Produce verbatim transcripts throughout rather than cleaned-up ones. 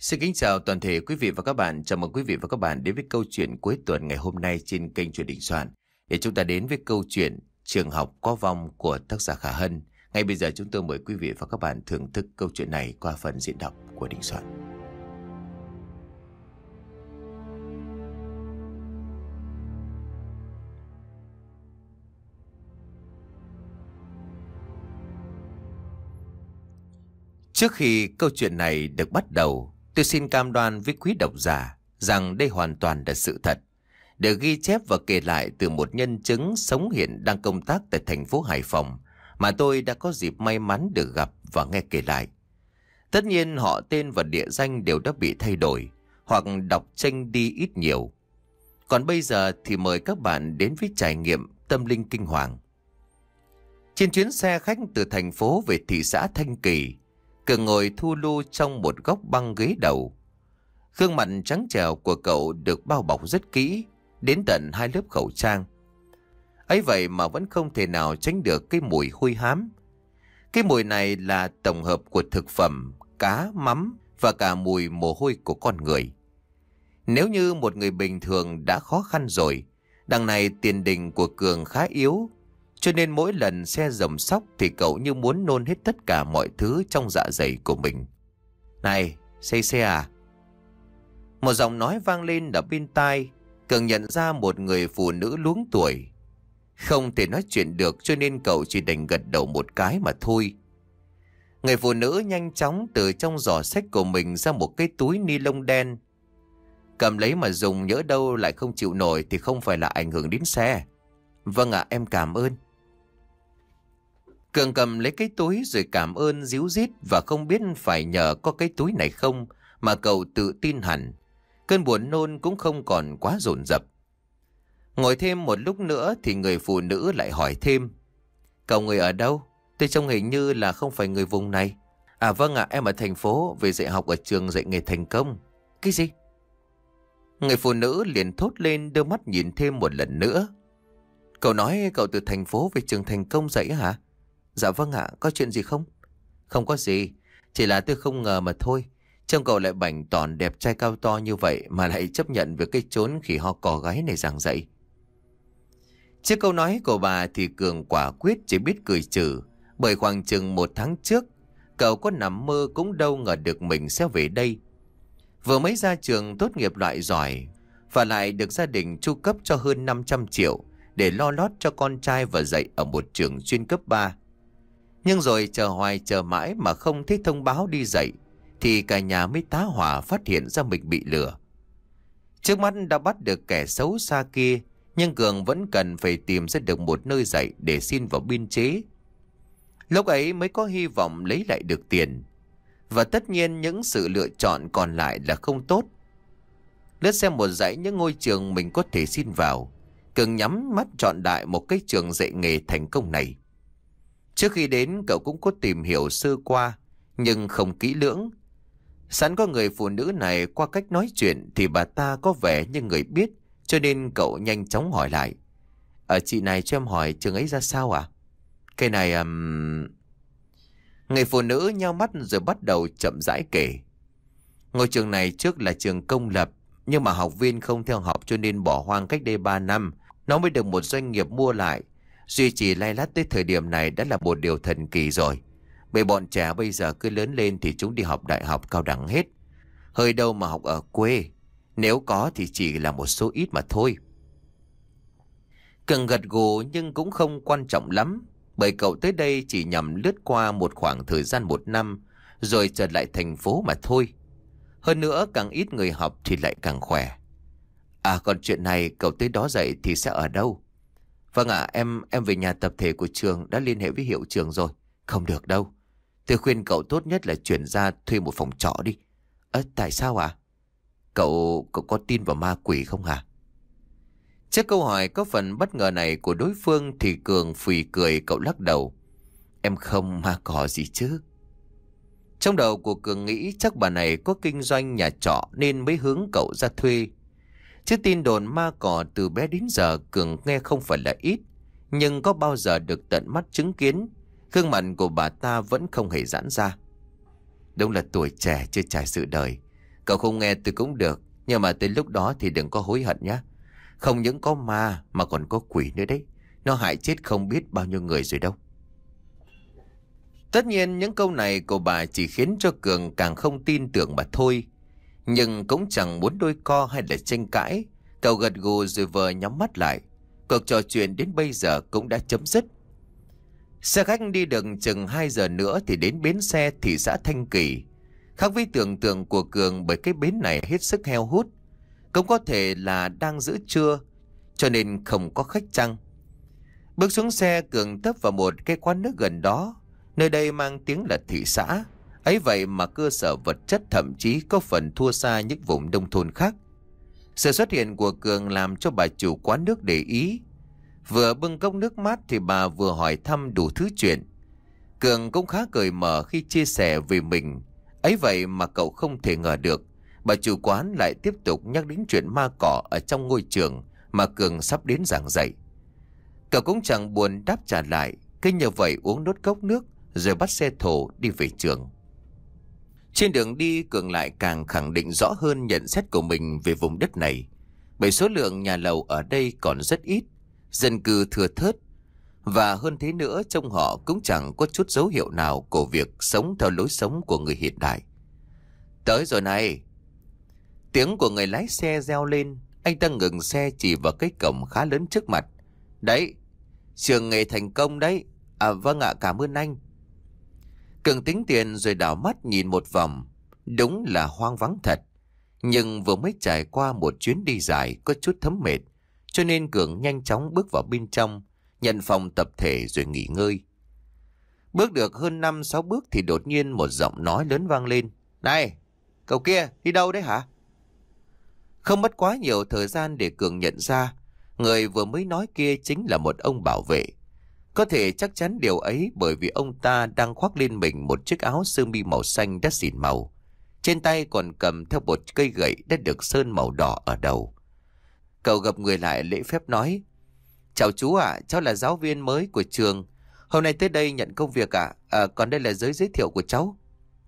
Xin kính chào toàn thể quý vị và các bạn. Chào mừng quý vị và các bạn đến với câu chuyện cuối tuần ngày hôm nay trên kênh Chuyện Đình Soạn. Để chúng ta đến với câu chuyện Trường học có vong của tác giả Khả Hân. Ngay bây giờ chúng tôi mời quý vị và các bạn thưởng thức câu chuyện này qua phần diễn đọc của Đình Soạn. Trước khi câu chuyện này được bắt đầu, tôi xin cam đoan với quý độc giả rằng đây hoàn toàn là sự thật, được ghi chép và kể lại từ một nhân chứng sống hiện đang công tác tại thành phố Hải Phòng mà tôi đã có dịp may mắn được gặp và nghe kể lại. Tất nhiên họ tên và địa danh đều đã bị thay đổi hoặc đọc chênh đi ít nhiều. Còn bây giờ thì mời các bạn đến với trải nghiệm tâm linh kinh hoàng. Trên chuyến xe khách từ thành phố về thị xã Thanh Kỳ, Cường ngồi thu lu trong một góc băng ghế đầu. Gương mặt trắng trẻo của cậu được bao bọc rất kỹ, đến tận hai lớp khẩu trang. Ấy vậy mà vẫn không thể nào tránh được cái mùi hôi hám. Cái mùi này là tổng hợp của thực phẩm, cá, mắm và cả mùi mồ hôi của con người. Nếu như một người bình thường đã khó khăn rồi, đằng này tiền đình của Cường khá yếu, cho nên mỗi lần xe dầm sóc thì cậu như muốn nôn hết tất cả mọi thứ trong dạ dày của mình. Này, say xe à? Một giọng nói vang lên ở bên tai. Cường nhận ra một người phụ nữ luống tuổi. Không thể nói chuyện được cho nên cậu chỉ đành gật đầu một cái mà thôi. Người phụ nữ nhanh chóng từ trong giỏ xách của mình ra một cái túi ni lông đen. Cầm lấy mà dùng, nhỡ đâu lại không chịu nổi thì không phải là ảnh hưởng đến xe. Vâng ạ, em cảm ơn. Cường cầm lấy cái túi rồi cảm ơn díu dít và không biết phải nhờ có cái túi này không mà cậu tự tin hẳn. Cơn buồn nôn cũng không còn quá dồn dập. Ngồi thêm một lúc nữa thì người phụ nữ lại hỏi thêm. Cậu người ở đâu? Tôi trông hình như là không phải người vùng này. À vâng ạ, em ở thành phố, về dạy học ở trường dạy nghề thành công. Cái gì? Người phụ nữ liền thốt lên, đưa mắt nhìn thêm một lần nữa. Cậu nói cậu từ thành phố về trường thành công dạy hả? Dạ vâng ạ, có chuyện gì không? Không có gì, chỉ là tôi không ngờ mà thôi. Trông cậu lại bảnh tỏn đẹp trai cao to như vậy mà lại chấp nhận việc cái chốn khỉ ho cò gái này giảng dạy. Trước câu nói của bà thì Cường quả quyết chỉ biết cười trừ, bởi khoảng chừng một tháng trước, cậu có nằm mơ cũng đâu ngờ được mình sẽ về đây. Vừa mới ra trường tốt nghiệp loại giỏi, và lại được gia đình chu cấp cho hơn năm trăm triệu để lo lót cho con trai và dạy ở một trường chuyên cấp ba. Nhưng rồi chờ hoài chờ mãi mà không thấy thông báo đi dạy, thì cả nhà mới tá hỏa phát hiện ra mình bị lừa. Trước mắt đã bắt được kẻ xấu xa kia, nhưng Cường vẫn cần phải tìm ra được một nơi dạy để xin vào biên chế. Lúc ấy mới có hy vọng lấy lại được tiền. Và tất nhiên những sự lựa chọn còn lại là không tốt. Lướt xem một dãy những ngôi trường mình có thể xin vào, Cường nhắm mắt chọn đại một cái trường dạy nghề thành công này. Trước khi đến cậu cũng có tìm hiểu sơ qua, nhưng không kỹ lưỡng. Sẵn có người phụ nữ này qua cách nói chuyện thì bà ta có vẻ như người biết, cho nên cậu nhanh chóng hỏi lại. Ở chị này cho em hỏi trường ấy ra sao à? Cái này... Um... Người phụ nữ nheo mắt rồi bắt đầu chậm rãi kể. Ngôi trường này trước là trường công lập, nhưng mà học viên không theo học cho nên bỏ hoang cách đây ba năm. Nó mới được một doanh nghiệp mua lại. Duy trì lay lắt tới thời điểm này đã là một điều thần kỳ rồi. Bởi bọn trẻ bây giờ cứ lớn lên thì chúng đi học đại học cao đẳng hết. Hơi đâu mà học ở quê. Nếu có thì chỉ là một số ít mà thôi. Cường gật gù nhưng cũng không quan trọng lắm. Bởi cậu tới đây chỉ nhằm lướt qua một khoảng thời gian một năm, rồi trở lại thành phố mà thôi. Hơn nữa càng ít người học thì lại càng khỏe. À còn chuyện này cậu tới đó dạy thì sẽ ở đâu? Vâng ạ, em em về nhà tập thể của trường đã liên hệ với hiệu trường rồi. Không được đâu. Tôi khuyên cậu tốt nhất là chuyển ra thuê một phòng trọ đi. Ơ tại sao ạ? À? Cậu, cậu có tin vào ma quỷ không hả? Trước câu hỏi có phần bất ngờ này của đối phương thì Cường phì cười, cậu lắc đầu. Em không ma cỏ gì chứ. Trong đầu của Cường nghĩ chắc bà này có kinh doanh nhà trọ nên mới hướng cậu ra thuê. Chứ tin đồn ma cỏ từ bé đến giờ Cường nghe không phải là ít, nhưng có bao giờ được tận mắt chứng kiến, gương mặt của bà ta vẫn không hề giãn ra. Đúng là tuổi trẻ chưa trải sự đời, Cậu không nghe tôi cũng được, nhưng mà tới lúc đó thì đừng có hối hận nhé. Không những có ma mà còn có quỷ nữa đấy. Nó hại chết không biết bao nhiêu người rồi đâu. Tất nhiên những câu này của bà chỉ khiến cho Cường càng không tin tưởng mà thôi. Nhưng cũng chẳng muốn đôi co hay là tranh cãi. Cậu gật gù rồi vờ nhắm mắt lại. Cuộc trò chuyện đến bây giờ cũng đã chấm dứt. Xe khách đi được chừng hai giờ nữa thì đến bến xe thị xã Thanh Kỳ. Khác với tưởng tượng của Cường, bởi cái bến này hết sức heo hút. Cũng có thể là đang giữa trưa, cho nên không có khách chăng. Bước xuống xe, Cường tấp vào một cái quán nước gần đó. Nơi đây mang tiếng là thị xã. Ấy vậy mà cơ sở vật chất thậm chí có phần thua xa những vùng nông thôn khác. Sự xuất hiện của Cường làm cho bà chủ quán nước để ý. Vừa bưng cốc nước mát thì bà vừa hỏi thăm đủ thứ chuyện. Cường cũng khá cởi mở khi chia sẻ về mình. Ấy vậy mà cậu không thể ngờ được bà chủ quán lại tiếp tục nhắc đến chuyện ma cỏ ở trong ngôi trường mà Cường sắp đến giảng dạy. Cậu cũng chẳng buồn đáp trả lại, cứ như vậy uống nốt cốc nước rồi bắt xe thổ đi về trường. Trên đường đi, Cường lại càng khẳng định rõ hơn nhận xét của mình về vùng đất này. Bởi số lượng nhà lầu ở đây còn rất ít, dân cư thưa thớt, và hơn thế nữa trông họ cũng chẳng có chút dấu hiệu nào của việc sống theo lối sống của người hiện đại. Tới rồi này! Tiếng của người lái xe reo lên. Anh ta ngừng xe chỉ vào cái cổng khá lớn trước mặt. Đấy, trường nghề thành công đấy. À vâng ạ, cảm ơn anh. Cường tính tiền rồi đảo mắt nhìn một vòng. Đúng là hoang vắng thật. Nhưng vừa mới trải qua một chuyến đi dài có chút thấm mệt, cho nên Cường nhanh chóng bước vào bên trong, nhận phòng tập thể rồi nghỉ ngơi. Bước được hơn năm sáu bước thì đột nhiên một giọng nói lớn vang lên. Này, cậu kia, đi đâu đấy hả? Không mất quá nhiều thời gian để Cường nhận ra, người vừa mới nói kia chính là một ông bảo vệ. Có thể chắc chắn điều ấy bởi vì ông ta đang khoác lên mình một chiếc áo sơ mi màu xanh đã xỉn màu. Trên tay còn cầm theo một cây gậy đã được sơn màu đỏ ở đầu. Cậu gập người lại lễ phép nói. Chào chú ạ, cháu là giáo viên mới của trường. Hôm nay tới đây nhận công việc ạ. À, còn đây là giấy giới thiệu của cháu.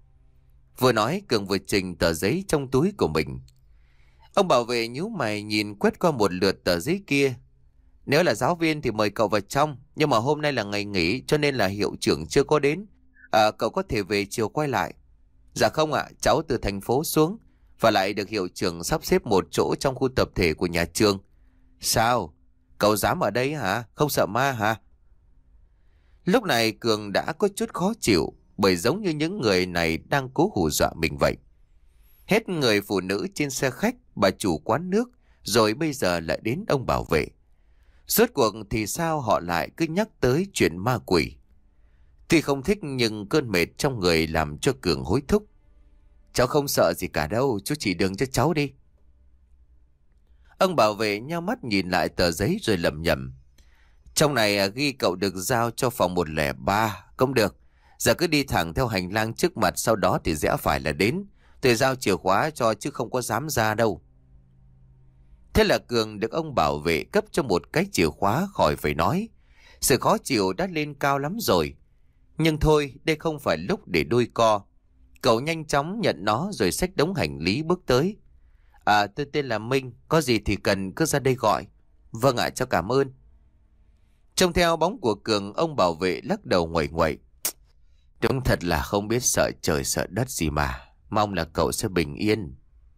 Vừa nói, Cường vừa trình tờ giấy trong túi của mình. Ông bảo vệ nhíu mày nhìn quét qua một lượt tờ giấy kia. Nếu là giáo viên thì mời cậu vào trong, nhưng mà hôm nay là ngày nghỉ cho nên là hiệu trưởng chưa có đến. À, cậu có thể về chiều quay lại. Dạ không ạ, cháu từ thành phố xuống, và lại được hiệu trưởng sắp xếp một chỗ trong khu tập thể của nhà trường. Sao? Cậu dám ở đây hả? Không sợ ma hả? Lúc này Cường đã có chút khó chịu, bởi giống như những người này đang cố hù dọa mình vậy. Hết người phụ nữ trên xe khách, bà chủ quán nước, rồi bây giờ lại đến ông bảo vệ. Rốt cuộc thì sao họ lại cứ nhắc tới chuyện ma quỷ? Tuy không thích nhưng cơn mệt trong người làm cho Cường hối thúc. Cháu không sợ gì cả đâu, chú chỉ đường cho cháu đi. Ông bảo vệ nhao mắt nhìn lại tờ giấy rồi lẩm nhẩm. Trong này ghi cậu được giao cho phòng một không ba, không được. Giờ cứ đi thẳng theo hành lang trước mặt, sau đó thì rẽ phải là đến. Tôi giao chìa khóa cho chứ không có dám ra đâu. Thế là Cường được ông bảo vệ cấp cho một cái chìa khóa, khỏi phải nói. Sự khó chịu đã lên cao lắm rồi. Nhưng thôi, đây không phải lúc để đôi co. Cậu nhanh chóng nhận nó rồi xách đống hành lý bước tới. À, tôi tên là Minh, có gì thì cần cứ ra đây gọi. Vâng ạ, cháu cảm ơn. Trông theo bóng của Cường, ông bảo vệ lắc đầu nguậy nguậy. Đúng thật là không biết sợ trời sợ đất gì mà. Mong là cậu sẽ bình yên.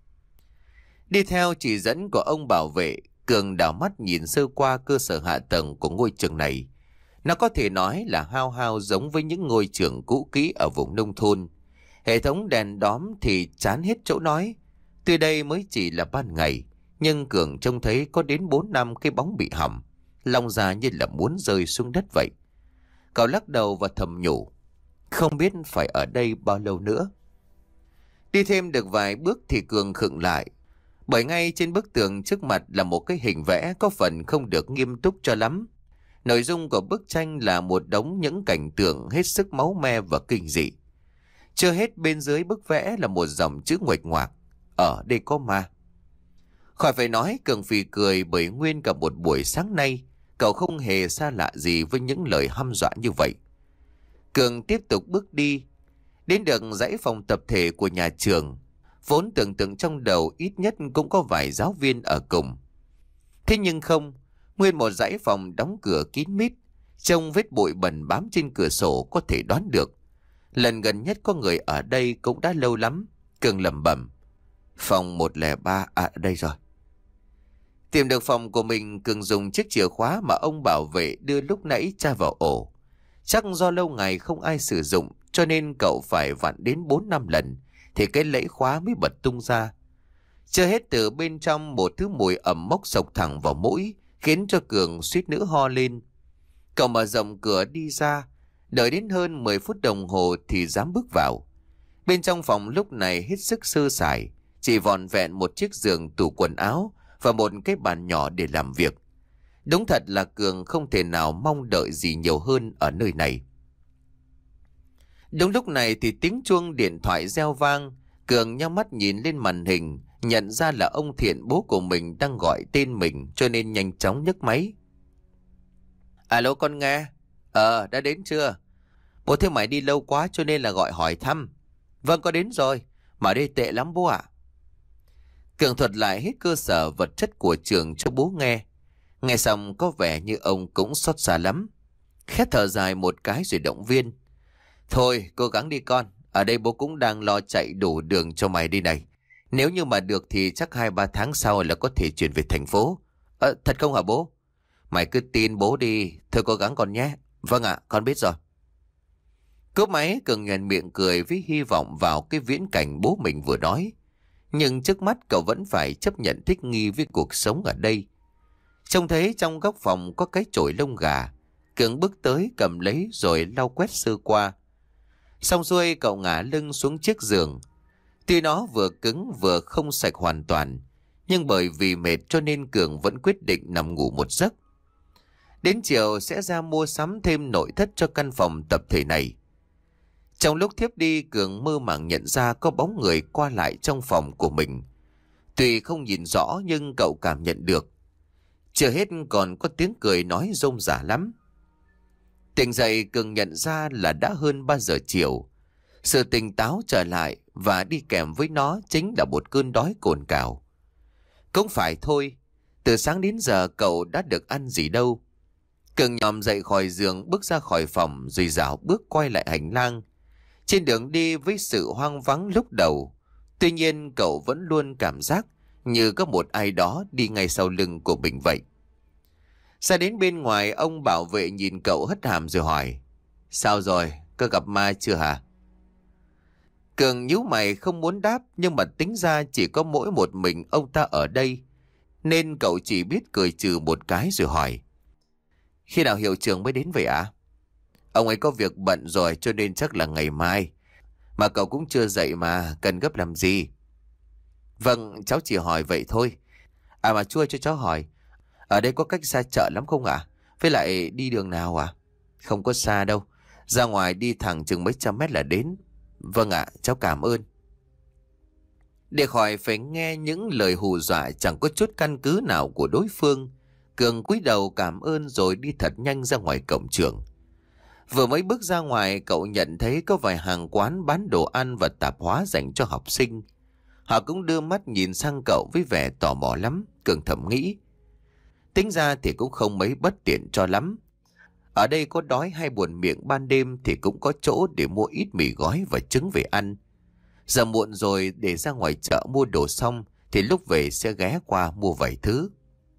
Đi theo chỉ dẫn của ông bảo vệ, Cường đảo mắt nhìn sơ qua cơ sở hạ tầng của ngôi trường này. Nó có thể nói là hao hao giống với những ngôi trường cũ kỹ ở vùng nông thôn. Hệ thống đèn đóm thì chán hết chỗ nói. Tuy đây mới chỉ là ban ngày, nhưng Cường trông thấy có đến bốn năm cái bóng bị hỏng, lòng ra như là muốn rơi xuống đất vậy. Cậu lắc đầu và thầm nhủ, không biết phải ở đây bao lâu nữa. Đi thêm được vài bước thì Cường khựng lại, bởi ngay trên bức tường trước mặt là một cái hình vẽ có phần không được nghiêm túc cho lắm. Nội dung của bức tranh là một đống những cảnh tượng hết sức máu me và kinh dị. Chưa hết, bên dưới bức vẽ là một dòng chữ nguệch ngoạc: ở đây có ma. Khỏi phải nói, Cường phì cười, bởi nguyên cả một buổi sáng nay cậu không hề xa lạ gì với những lời hăm dọa như vậy. Cường tiếp tục bước đi, đến được dãy phòng tập thể của nhà trường. Vốn tưởng tượng trong đầu ít nhất cũng có vài giáo viên ở cùng. Thế nhưng không, nguyên một dãy phòng đóng cửa kín mít, trông vết bụi bẩn bám trên cửa sổ có thể đoán được. Lần gần nhất có người ở đây cũng đã lâu lắm. Cường lẩm bẩm: Phòng một không ba, à đây rồi. Tìm được phòng của mình, Cường dùng chiếc chìa khóa mà ông bảo vệ đưa lúc nãy tra vào ổ. Chắc do lâu ngày không ai sử dụng, cho nên cậu phải vặn đến bốn năm lần thì cái lẫy khóa mới bật tung ra. Chưa hết, từ bên trong một thứ mùi ẩm mốc sộc thẳng vào mũi, khiến cho Cường suýt nữa ho lên. Cậu mở rộng cửa đi ra, đợi đến hơn mười phút đồng hồ thì dám bước vào. Bên trong phòng lúc này hết sức sơ sài, chỉ vỏn vẹn một chiếc giường, tủ quần áo và một cái bàn nhỏ để làm việc. Đúng thật là Cường không thể nào mong đợi gì nhiều hơn ở nơi này. Đúng lúc này thì tiếng chuông điện thoại reo vang. Cường nhắm mắt nhìn lên màn hình, nhận ra là ông Thiện, bố của mình, đang gọi tên mình, cho nên nhanh chóng nhấc máy. Alo, con nghe. Ờ, đã đến chưa? Bố thấy mày đi lâu quá cho nên là gọi hỏi thăm. Vâng, có đến rồi. Mà đây tệ lắm bố ạ. Cường thuật lại hết cơ sở vật chất của trường cho bố nghe. Nghe xong có vẻ như ông cũng xót xa lắm. Khẽ thở dài một cái rồi động viên: Thôi cố gắng đi con, ở đây bố cũng đang lo chạy đủ đường cho mày đi này. Nếu như mà được thì chắc hai ba tháng sau là có thể chuyển về thành phố. Ờ, thật không hả bố? Mày cứ tin bố đi, thôi cố gắng con nhé. Vâng ạ, con biết rồi. Cúp máy, Cường nhoẻn miệng cười với hy vọng vào cái viễn cảnh bố mình vừa nói. Nhưng trước mắt cậu vẫn phải chấp nhận thích nghi với cuộc sống ở đây. Trông thấy trong góc phòng có cái chổi lông gà, Cường bước tới cầm lấy rồi lau quét sơ qua. Xong xuôi cậu ngả lưng xuống chiếc giường. Tuy nó vừa cứng vừa không sạch hoàn toàn, nhưng bởi vì mệt cho nên Cường vẫn quyết định nằm ngủ một giấc. Đến chiều sẽ ra mua sắm thêm nội thất cho căn phòng tập thể này. Trong lúc thiếp đi, Cường mơ màng nhận ra có bóng người qua lại trong phòng của mình. Tuy không nhìn rõ nhưng cậu cảm nhận được. Chưa hết còn có tiếng cười nói rôm rả lắm. Tỉnh dậy, Cường nhận ra là đã hơn ba giờ chiều. Sự tỉnh táo trở lại và đi kèm với nó chính là một cơn đói cồn cào. Cũng phải thôi, từ sáng đến giờ cậu đã được ăn gì đâu. Cường nhòm dậy khỏi giường, bước ra khỏi phòng rồi dạo bước quay lại hành lang. Trên đường đi với sự hoang vắng lúc đầu, tuy nhiên cậu vẫn luôn cảm giác như có một ai đó đi ngay sau lưng của mình vậy. Ra đến bên ngoài, ông bảo vệ nhìn cậu hất hàm rồi hỏi: Sao rồi, có gặp ma chưa hả? Cường nhíu mày không muốn đáp, nhưng mà tính ra chỉ có mỗi một mình ông ta ở đây, nên cậu chỉ biết cười trừ một cái rồi hỏi: Khi nào hiệu trưởng mới đến vậy ạ? À? Ông ấy có việc bận rồi cho nên chắc là ngày mai. Mà cậu cũng chưa dậy mà, cần gấp làm gì? Vâng, cháu chỉ hỏi vậy thôi. À mà Chua cho cháu hỏi, ở đây có cách xa chợ lắm không ạ? À? Với lại đi đường nào à? Không có xa đâu, ra ngoài đi thẳng chừng mấy trăm mét là đến. Vâng ạ, cháu cảm ơn. Để khỏi phải nghe những lời hù dọa chẳng có chút căn cứ nào của đối phương, Cường cúi đầu cảm ơn rồi đi thật nhanh ra ngoài cổng trường. Vừa mới bước ra ngoài, cậu nhận thấy có vài hàng quán bán đồ ăn và tạp hóa dành cho học sinh. Họ cũng đưa mắt nhìn sang cậu với vẻ tò mò lắm. Cường thầm nghĩ, tính ra thì cũng không mấy bất tiện cho lắm. Ở đây có đói hay buồn miệng ban đêm thì cũng có chỗ để mua ít mì gói và trứng về ăn. Giờ muộn rồi, để ra ngoài chợ mua đồ xong thì lúc về sẽ ghé qua mua vài thứ.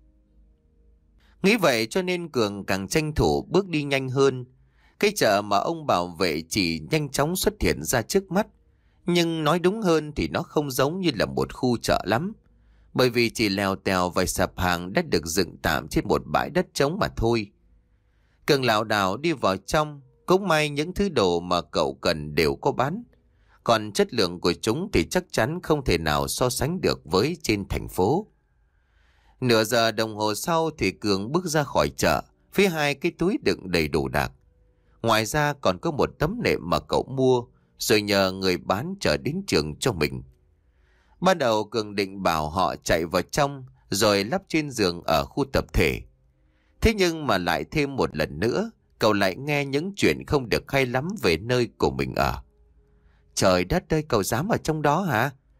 Nghĩ vậy cho nên Cường càng tranh thủ bước đi nhanh hơn. Cái chợ mà ông bảo vệ chỉ nhanh chóng xuất hiện ra trước mắt, nhưng nói đúng hơn thì nó không giống như là một khu chợ lắm, bởi vì chỉ lèo tèo vài sạp hàng đã được dựng tạm trên một bãi đất trống mà thôi. Cường lảo đảo đi vào trong, cũng may những thứ đồ mà cậu cần đều có bán, còn chất lượng của chúng thì chắc chắn không thể nào so sánh được với trên thành phố. Nửa giờ đồng hồ sau thì Cường bước ra khỏi chợ với hai cái túi đựng đầy đồ đạc. Ngoài ra còn có một tấm nệm mà cậu mua rồi nhờ người bán chở đến trường cho mình. Ban đầu Cường định bảo họ chạy vào trong rồi lắp trên giường ở khu tập thể. Thế nhưng mà lại thêm một lần nữa, cậu lại nghe những chuyện không được hay lắm về nơi của mình ở. Trời đất ơi, cậu dám ở trong đó hả?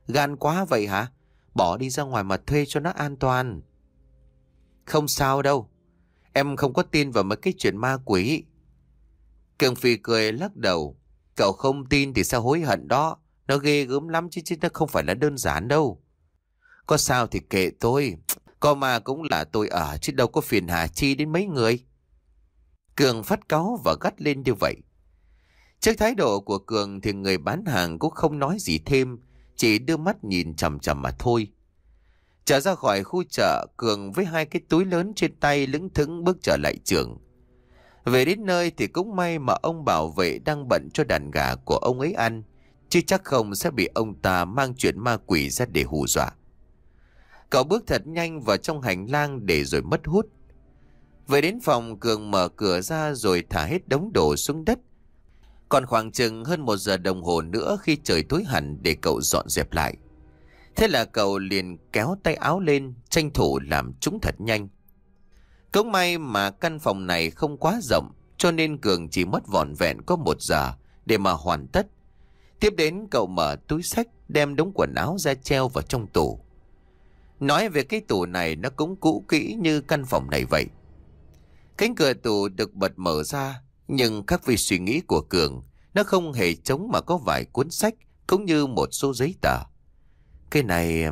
Gan quá vậy hả? Bỏ đi ra ngoài mà thuê cho nó an toàn. Không sao đâu. Em không có tin vào mấy cái chuyện ma quỷ. Cường Phi cười lắc đầu. Cậu không tin thì sao hối hận đó. Nó ghê gớm lắm chứ chứ nó không phải là đơn giản đâu. Có sao thì kệ tôi. Có ma cũng là tôi ở chứ đâu có phiền hà chi đến mấy người. Cường phát cáu và gắt lên như vậy. Trước thái độ của Cường thì người bán hàng cũng không nói gì thêm, chỉ đưa mắt nhìn chằm chằm mà thôi. Trở ra khỏi khu chợ, Cường với hai cái túi lớn trên tay lững thững bước trở lại trường. Về đến nơi thì cũng may mà ông bảo vệ đang bận cho đàn gà của ông ấy ăn, chứ chắc không sẽ bị ông ta mang chuyện ma quỷ ra để hù dọa. Cậu bước thật nhanh vào trong hành lang để rồi mất hút. Về đến phòng, Cường mở cửa ra rồi thả hết đống đồ xuống đất. Còn khoảng chừng hơn một giờ đồng hồ nữa khi trời tối hẳn để cậu dọn dẹp lại. Thế là cậu liền kéo tay áo lên, tranh thủ làm chúng thật nhanh. Cũng may mà căn phòng này không quá rộng, cho nên Cường chỉ mất vỏn vẹn có một giờ để mà hoàn tất. Tiếp đến cậu mở túi xách, đem đống quần áo ra treo vào trong tủ. Nói về cái tủ này nó cũng cũ kỹ như căn phòng này vậy. Cánh cửa tủ được bật mở ra, nhưng khác với suy nghĩ của Cường, nó không hề trống mà có vài cuốn sách cũng như một số giấy tờ. Cái này...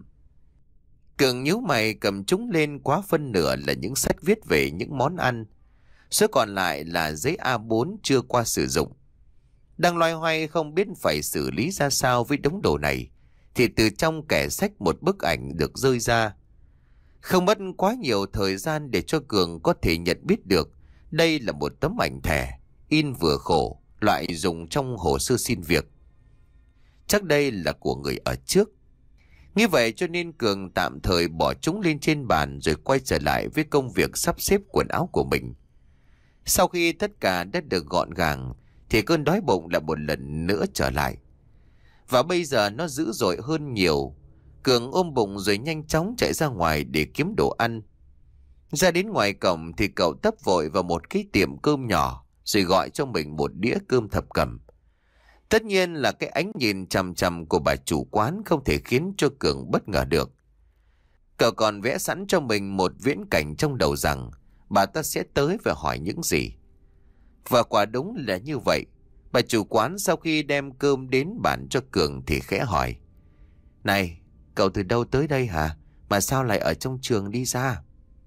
Cường nhíu mày cầm chúng lên, quá phân nửa là những sách viết về những món ăn. Số còn lại là giấy a bốn chưa qua sử dụng. Đang loay hoay không biết phải xử lý ra sao với đống đồ này, thì từ trong kẻ sách một bức ảnh được rơi ra. Không mất quá nhiều thời gian để cho Cường có thể nhận biết được đây là một tấm ảnh thẻ, in vừa khổ, loại dùng trong hồ sơ xin việc. Chắc đây là của người ở trước. Như vậy cho nên Cường tạm thời bỏ chúng lên trên bàn rồi quay trở lại với công việc sắp xếp quần áo của mình. Sau khi tất cả đã được gọn gàng thì cơn đói bụng lại một lần nữa trở lại. Và bây giờ nó dữ dội hơn nhiều. Cường ôm bụng rồi nhanh chóng chạy ra ngoài để kiếm đồ ăn. Ra đến ngoài cổng thì cậu tấp vội vào một cái tiệm cơm nhỏ rồi gọi cho mình một đĩa cơm thập cẩm. Tất nhiên là cái ánh nhìn chằm chằm của bà chủ quán không thể khiến cho Cường bất ngờ được. Cậu còn vẽ sẵn cho mình một viễn cảnh trong đầu rằng bà ta sẽ tới và hỏi những gì. Và quả đúng là như vậy. Bà chủ quán sau khi đem cơm đến bàn cho Cường thì khẽ hỏi: Này, cậu từ đâu tới đây hả? Mà sao lại ở trong trường đi ra?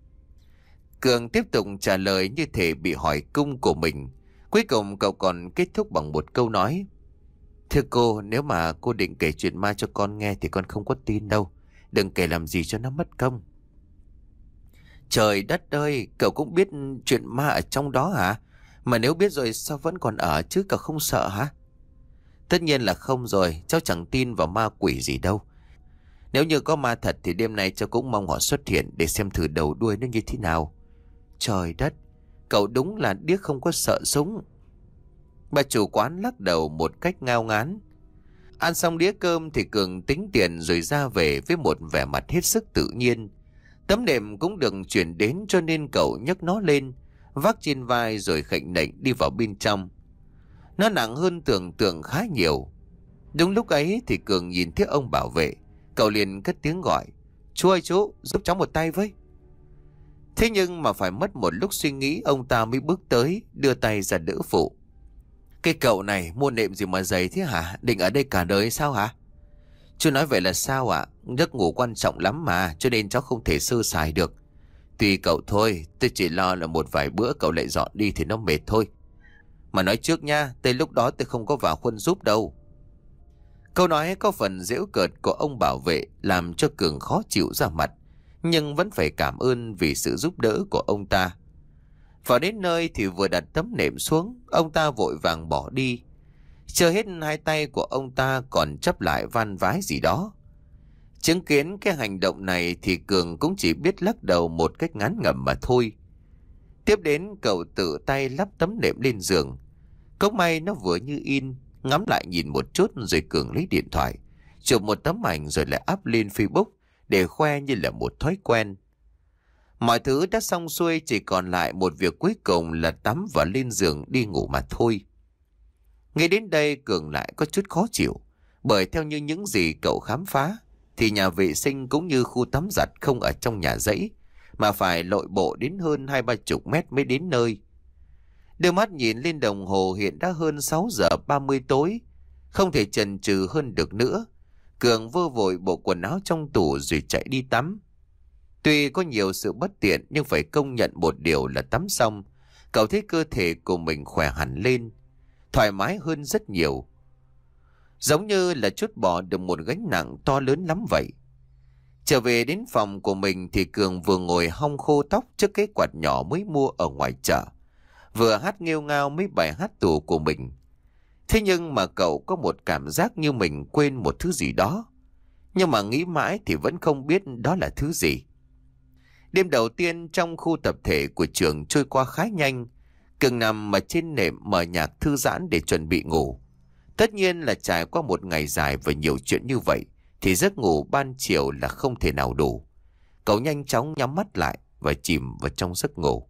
Cường tiếp tục trả lời như thể bị hỏi cung của mình. Cuối cùng cậu còn kết thúc bằng một câu nói: Thưa cô, nếu mà cô định kể chuyện ma cho con nghe thì con không có tin đâu. Đừng kể làm gì cho nó mất công. Trời đất ơi, cậu cũng biết chuyện ma ở trong đó hả? Mà nếu biết rồi sao vẫn còn ở chứ, cậu không sợ hả? Tất nhiên là không rồi, cháu chẳng tin vào ma quỷ gì đâu. Nếu như có ma thật thì đêm nay cháu cũng mong họ xuất hiện để xem thử đầu đuôi nó như thế nào. Trời đất, cậu đúng là điếc không có sợ súng. Bà chủ quán lắc đầu một cách ngao ngán. Ăn xong đĩa cơm thì Cường tính tiền rồi ra về với một vẻ mặt hết sức tự nhiên. Tấm nệm cũng được chuyển đến cho nên cậu nhấc nó lên, vác trên vai rồi khệnh nệnh đi vào bên trong. Nó nặng hơn tưởng tượng khá nhiều. Đúng lúc ấy thì Cường nhìn thấy ông bảo vệ. Cậu liền cất tiếng gọi: Chú ơi chú, giúp cháu một tay với. Thế nhưng mà phải mất một lúc suy nghĩ ông ta mới bước tới, đưa tay ra đỡ phụ. Cái cậu này mua nệm gì mà dày thế hả? Định ở đây cả đời sao hả? Chú nói vậy là sao ạ? Giấc ngủ quan trọng lắm mà, cho nên cháu không thể sơ sài được. Tùy cậu thôi, tôi chỉ lo là một vài bữa cậu lại dọn đi thì nó mệt thôi. Mà nói trước nha, tới lúc đó tôi không có vào khuôn giúp đâu. Câu nói có phần giễu cợt của ông bảo vệ làm cho Cường khó chịu ra mặt, nhưng vẫn phải cảm ơn vì sự giúp đỡ của ông ta. Vào đến nơi thì vừa đặt tấm nệm xuống, ông ta vội vàng bỏ đi. Chưa hết hai tay của ông ta còn chắp lại van vái gì đó. Chứng kiến cái hành động này thì Cường cũng chỉ biết lắc đầu một cách ngán ngẩm mà thôi. Tiếp đến cậu tự tay lắp tấm nệm lên giường. Cũng may nó vừa như in. Ngắm lại nhìn một chút rồi Cường lấy điện thoại, chụp một tấm ảnh rồi lại up lên Facebook để khoe như là một thói quen. Mọi thứ đã xong xuôi, chỉ còn lại một việc cuối cùng là tắm và lên giường đi ngủ mà thôi. Ngay đến đây Cường lại có chút khó chịu, Bởi theo như những gì cậu khám phá, thì nhà vệ sinh cũng như khu tắm giặt không ở trong nhà dãy, mà phải lội bộ đến hơn hai ba chục mét mới đến nơi. Đưa mắt nhìn lên đồng hồ, hiện đã hơn sáu giờ ba mươi tối. Không thể chần chừ hơn được nữa, Cường vơ vội bộ quần áo trong tủ rồi chạy đi tắm. Tuy có nhiều sự bất tiện nhưng phải công nhận một điều là tắm xong, cậu thấy cơ thể của mình khỏe hẳn lên, thoải mái hơn rất nhiều. Giống như là trút bỏ được một gánh nặng to lớn lắm vậy. Trở về đến phòng của mình thì Cường vừa ngồi hong khô tóc trước cái quạt nhỏ mới mua ở ngoài chợ, vừa hát nghêu ngao mấy bài hát tủ của mình. Thế nhưng mà cậu có một cảm giác như mình quên một thứ gì đó. Nhưng mà nghĩ mãi thì vẫn không biết đó là thứ gì. Đêm đầu tiên trong khu tập thể của trường trôi qua khá nhanh. Cường nằm ở trên nệm mở nhạc thư giãn để chuẩn bị ngủ. Tất nhiên là trải qua một ngày dài và nhiều chuyện như vậy, thì giấc ngủ ban chiều là không thể nào đủ. Cậu nhanh chóng nhắm mắt lại và chìm vào trong giấc ngủ.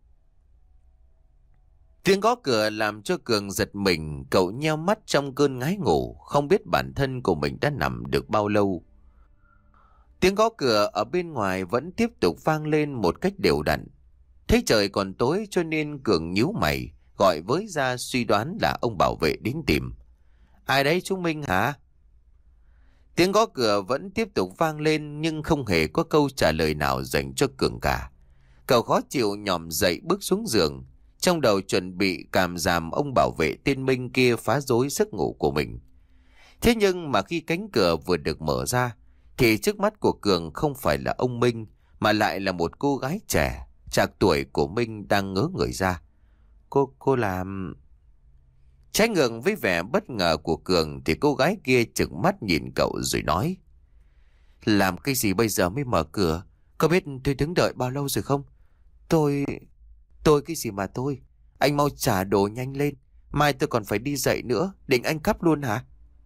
Tiếng gõ cửa làm cho Cường giật mình, cậu nheo mắt trong cơn ngái ngủ, không biết bản thân của mình đã nằm được bao lâu. Tiếng gõ cửa ở bên ngoài vẫn tiếp tục vang lên một cách đều đặn. Thấy trời còn tối cho nên Cường nhíu mày, gọi với ra suy đoán là ông bảo vệ đến tìm. Ai đấy chúng mình hả? Tiếng gõ cửa vẫn tiếp tục vang lên nhưng không hề có câu trả lời nào dành cho Cường cả. Cậu khó chịu nhòm dậy bước xuống giường, trong đầu chuẩn bị càm ràm ông bảo vệ tên Minh kia phá rối giấc ngủ của mình. Thế nhưng mà khi cánh cửa vừa được mở ra, thì trước mắt của Cường không phải là ông Minh, mà lại là một cô gái trẻ, trạc tuổi của Minh đang ngớ người ra. Cô, cô làm... Trái ngược với vẻ bất ngờ của Cường thì cô gái kia trừng mắt nhìn cậu rồi nói. Làm cái gì bây giờ mới mở cửa? Có biết tôi đứng đợi bao lâu rồi không? Tôi... Tôi cái gì mà tôi? Anh mau trả đồ nhanh lên. Mai tôi còn phải đi dậy nữa. Định anh cắp luôn hả?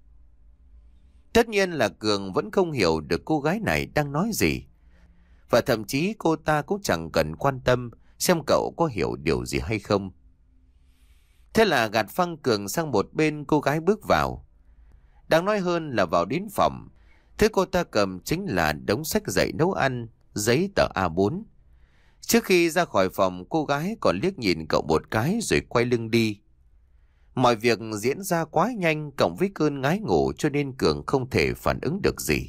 Tất nhiên là Cường vẫn không hiểu được cô gái này đang nói gì. Và thậm chí cô ta cũng chẳng cần quan tâm xem cậu có hiểu điều gì hay không. Thế là gạt phăng Cường sang một bên, cô gái bước vào. Đáng nói hơn là vào đến phòng, thứ cô ta cầm chính là đống sách dạy nấu ăn, giấy tờ a bốn. Trước khi ra khỏi phòng, cô gái còn liếc nhìn cậu một cái rồi quay lưng đi. Mọi việc diễn ra quá nhanh, cộng với cơn ngái ngủ cho nên Cường không thể phản ứng được gì.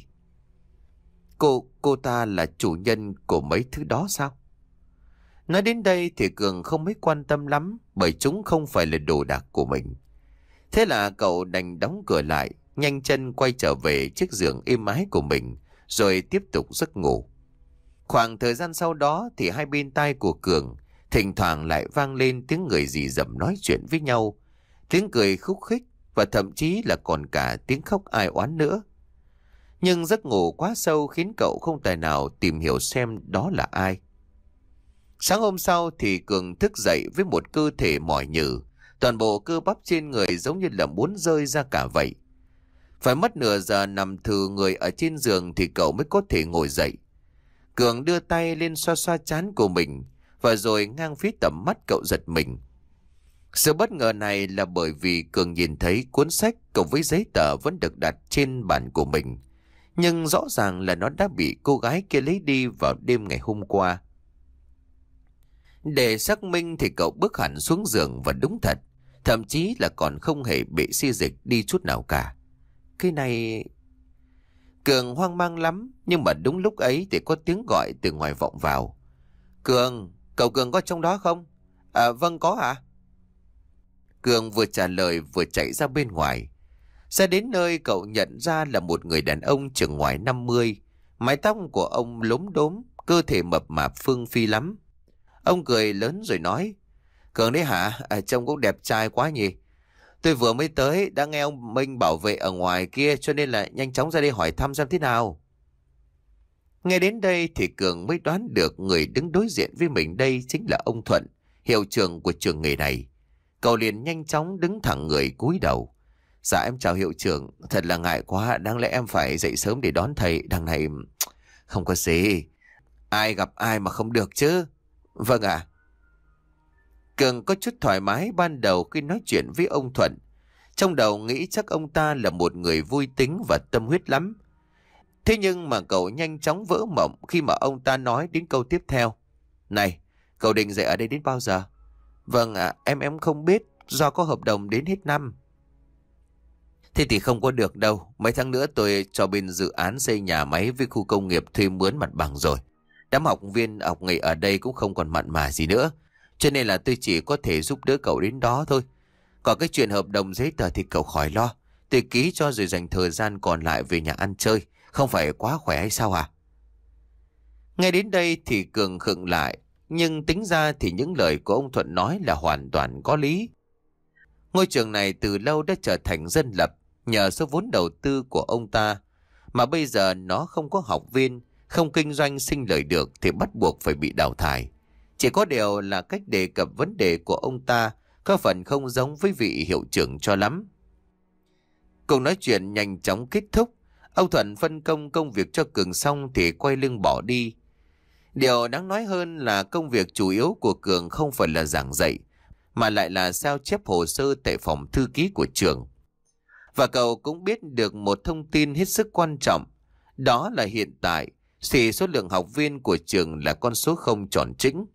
Cô, cô ta là chủ nhân của mấy thứ đó sao? Nói đến đây thì Cường không mấy quan tâm lắm, bởi chúng không phải là đồ đạc của mình. Thế là cậu đành đóng cửa lại, nhanh chân quay trở về chiếc giường êm ái của mình, rồi tiếp tục giấc ngủ. Khoảng thời gian sau đó thì hai bên tai của Cường thỉnh thoảng lại vang lên tiếng người rì rầm nói chuyện với nhau, tiếng cười khúc khích và thậm chí là còn cả tiếng khóc ai oán nữa. Nhưng giấc ngủ quá sâu khiến cậu không tài nào tìm hiểu xem đó là ai. Sáng hôm sau thì Cường thức dậy với một cơ thể mỏi nhừ, toàn bộ cơ bắp trên người giống như là muốn rơi ra cả vậy. Phải mất nửa giờ nằm thừ người ở trên giường thì cậu mới có thể ngồi dậy. Cường đưa tay lên xoa xoa trán của mình, và rồi ngang phía tầm mắt cậu giật mình. Sự bất ngờ này là bởi vì Cường nhìn thấy cuốn sách cộng với giấy tờ vẫn được đặt trên bàn của mình. Nhưng rõ ràng là nó đã bị cô gái kia lấy đi vào đêm ngày hôm qua. Để xác minh thì cậu bước hẳn xuống giường và đúng thật, thậm chí là còn không hề bị xi dịch đi chút nào cả. Cái này... Cường hoang mang lắm, nhưng mà đúng lúc ấy thì có tiếng gọi từ ngoài vọng vào. Cường, cậu Cường có trong đó không? À vâng có ạ. Cường vừa trả lời vừa chạy ra bên ngoài. Ra đến nơi cậu nhận ra là một người đàn ông chừng ngoài năm mươi. Mái tóc của ông lốm đốm, cơ thể mập mạp phương phi lắm. Ông cười lớn rồi nói. Cường đấy hả? À, trông cũng đẹp trai quá nhỉ. Tôi vừa mới tới, đã nghe ông Minh bảo vệ ở ngoài kia cho nên là nhanh chóng ra đây hỏi thăm xem thế nào. Nghe đến đây thì Cường mới đoán được người đứng đối diện với mình đây chính là ông Thuận, hiệu trưởng của trường nghề này. Cậu liền nhanh chóng đứng thẳng người cúi đầu. Dạ em chào hiệu trưởng, thật là ngại quá, đáng lẽ em phải dậy sớm để đón thầy, đằng này không có gì. Ai gặp ai mà không được chứ. Vâng ạ. Cường có chút thoải mái ban đầu khi nói chuyện với ông Thuận. Trong đầu nghĩ chắc ông ta là một người vui tính và tâm huyết lắm. Thế nhưng mà cậu nhanh chóng vỡ mộng khi mà ông ta nói đến câu tiếp theo. Này, cậu định dạy ở đây đến bao giờ? Vâng ạ, em em không biết, do có hợp đồng đến hết năm. Thế thì không có được đâu, mấy tháng nữa tôi cho bên dự án xây nhà máy với khu công nghiệp thuê mướn mặt bằng rồi. Đám học viên học nghề ở đây cũng không còn mặn mà gì nữa. Cho nên là tôi chỉ có thể giúp đỡ cậu đến đó thôi. Còn cái chuyện hợp đồng giấy tờ thì cậu khỏi lo. Tôi ký cho rồi dành thời gian còn lại về nhà ăn chơi. Không phải quá khỏe hay sao à? Nghe đến đây thì Cường khựng lại. Nhưng tính ra thì những lời của ông Thuận nói là hoàn toàn có lý. Ngôi trường này từ lâu đã trở thành dân lập nhờ số vốn đầu tư của ông ta. Mà bây giờ nó không có học viên, không kinh doanh sinh lời được thì bắt buộc phải bị đào thải. Chỉ có điều là cách đề cập vấn đề của ông ta có phần không giống với vị hiệu trưởng cho lắm. Cuộc nói chuyện nhanh chóng kết thúc. Ông Thuận phân công công việc cho Cường xong thì quay lưng bỏ đi. Điều đáng nói hơn là công việc chủ yếu của Cường không phải là giảng dạy, mà lại là sao chép hồ sơ tại phòng thư ký của trường. Và cậu cũng biết được một thông tin hết sức quan trọng. Đó là hiện tại, thì số lượng học viên của trường là con số không tròn trĩnh.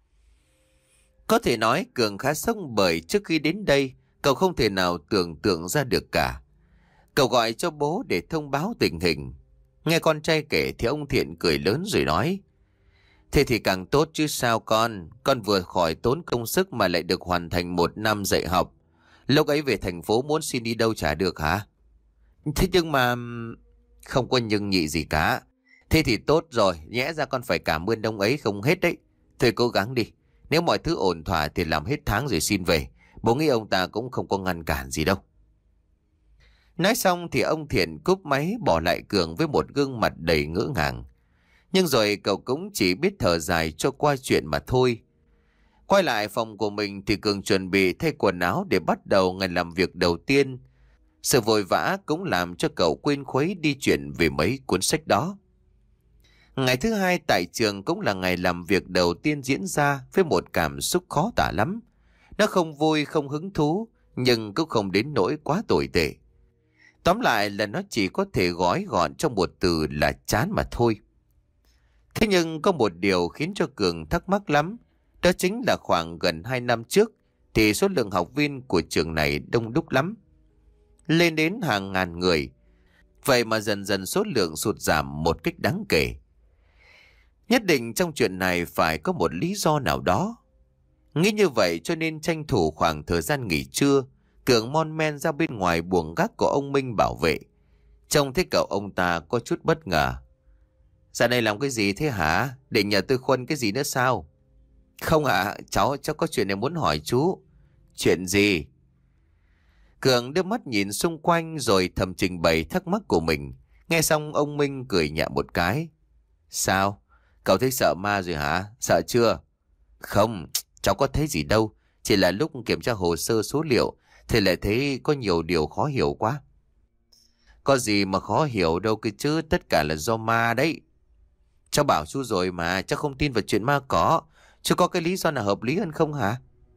Có thể nói Cường khá sốc bởi trước khi đến đây, cậu không thể nào tưởng tượng ra được cả. Cậu gọi cho bố để thông báo tình hình. Nghe con trai kể thì ông Thiện cười lớn rồi nói. Thế thì càng tốt chứ sao con. Con vừa khỏi tốn công sức mà lại được hoàn thành một năm dạy học. Lúc ấy về thành phố muốn xin đi đâu chả được hả? Thế nhưng mà... Không có nhưng nhị gì cả. Thế thì tốt rồi. Nhẽ ra con phải cảm ơn ông ấy không hết đấy. Thôi cố gắng đi. Nếu mọi thứ ổn thỏa thì làm hết tháng rồi xin về. Bố nghĩ ông ta cũng không có ngăn cản gì đâu. Nói xong thì ông Thiện cúp máy bỏ lại Cường với một gương mặt đầy ngỡ ngàng. Nhưng rồi cậu cũng chỉ biết thở dài cho qua chuyện mà thôi. Quay lại phòng của mình thì Cường chuẩn bị thay quần áo để bắt đầu ngày làm việc đầu tiên. Sự vội vã cũng làm cho cậu quên khuấy đi chuyện về mấy cuốn sách đó. Ngày thứ hai tại trường cũng là ngày làm việc đầu tiên diễn ra với một cảm xúc khó tả lắm. Nó không vui, không hứng thú, nhưng cũng không đến nỗi quá tồi tệ. Tóm lại là nó chỉ có thể gói gọn trong một từ là chán mà thôi. Thế nhưng có một điều khiến cho Cường thắc mắc lắm. Đó chính là khoảng gần hai năm trước thì số lượng học viên của trường này đông đúc lắm. Lên đến hàng ngàn người. Vậy mà dần dần số lượng sụt giảm một cách đáng kể. Nhất định trong chuyện này phải có một lý do nào đó. Nghĩ như vậy cho nên tranh thủ khoảng thời gian nghỉ trưa, Cường mon men ra bên ngoài buồng gác của ông Minh bảo vệ. Trông thấy cậu ông ta có chút bất ngờ. Ra đây làm cái gì thế hả? Định nhờ tôi khuân cái gì nữa sao? Không ạ, cháu cháu có chuyện này muốn hỏi chú. Chuyện gì? Cường đưa mắt nhìn xung quanh rồi thầm trình bày thắc mắc của mình. Nghe xong ông Minh cười nhẹ một cái. Sao? Cậu thấy sợ ma rồi hả? Sợ chưa? Không, cháu có thấy gì đâu. Chỉ là lúc kiểm tra hồ sơ số liệu thì lại thấy có nhiều điều khó hiểu quá. Có gì mà khó hiểu đâu cơ chứ, tất cả là do ma đấy. Cháu bảo chú rồi mà, cháu không tin vào chuyện ma có. Chú có cái lý do nào hợp lý hơn không hả?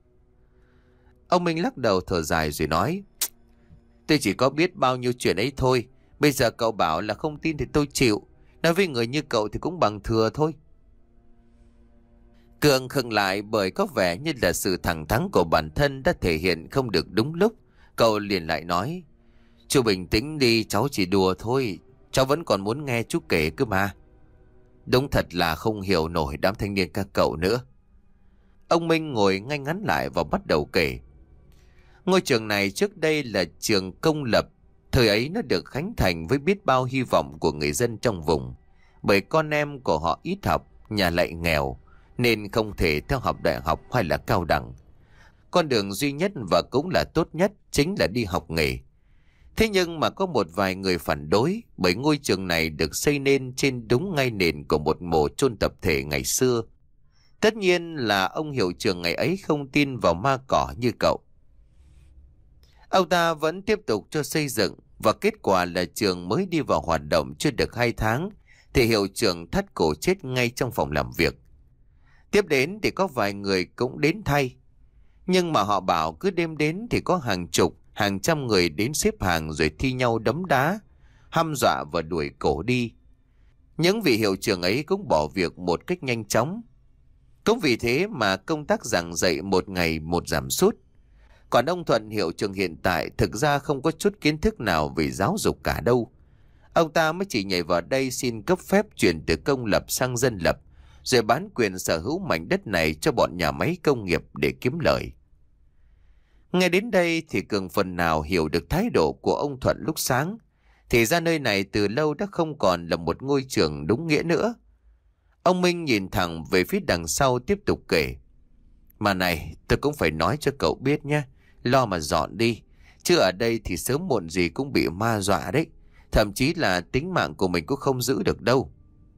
Ông Minh lắc đầu thở dài rồi nói. Tôi chỉ có biết bao nhiêu chuyện ấy thôi. Bây giờ cậu bảo là không tin thì tôi chịu. Nói với người như cậu thì cũng bằng thừa thôi. Cường khựng lại bởi có vẻ như là sự thẳng thắn của bản thân đã thể hiện không được đúng lúc. Cậu liền lại nói. Chú bình tĩnh đi, cháu chỉ đùa thôi. Cháu vẫn còn muốn nghe chú kể cơ mà. Đúng thật là không hiểu nổi đám thanh niên các cậu nữa. Ông Minh ngồi ngay ngắn lại và bắt đầu kể. Ngôi trường này trước đây là trường công lập. Thời ấy nó được khánh thành với biết bao hy vọng của người dân trong vùng. Bởi con em của họ ít học, nhà lại nghèo, nên không thể theo học đại học hay là cao đẳng. Con đường duy nhất và cũng là tốt nhất chính là đi học nghề. Thế nhưng mà có một vài người phản đối bởi ngôi trường này được xây nên trên đúng ngay nền của một mộ chôn tập thể ngày xưa. Tất nhiên là ông hiệu trưởng ngày ấy không tin vào ma cỏ như cậu. Ông ta vẫn tiếp tục cho xây dựng và kết quả là trường mới đi vào hoạt động chưa được hai tháng thì hiệu trưởng thắt cổ chết ngay trong phòng làm việc. Tiếp đến thì có vài người cũng đến thay. Nhưng mà họ bảo cứ đêm đến thì có hàng chục hàng trăm người đến xếp hàng rồi thi nhau đấm đá, hăm dọa và đuổi cổ đi. Những vị hiệu trưởng ấy cũng bỏ việc một cách nhanh chóng. Cũng vì thế mà công tác giảng dạy một ngày một giảm sút. Còn ông Thuận hiệu trưởng hiện tại thực ra không có chút kiến thức nào về giáo dục cả đâu. Ông ta mới chỉ nhảy vào đây xin cấp phép chuyển từ công lập sang dân lập, rồi bán quyền sở hữu mảnh đất này cho bọn nhà máy công nghiệp để kiếm lời. Nghe đến đây thì Cường phần nào hiểu được thái độ của ông Thuận lúc sáng. Thì ra nơi này từ lâu đã không còn là một ngôi trường đúng nghĩa nữa. Ông Minh nhìn thẳng về phía đằng sau tiếp tục kể. Mà này, tôi cũng phải nói cho cậu biết nhé, lo mà dọn đi. Chứ ở đây thì sớm muộn gì cũng bị ma dọa đấy. Thậm chí là tính mạng của mình cũng không giữ được đâu.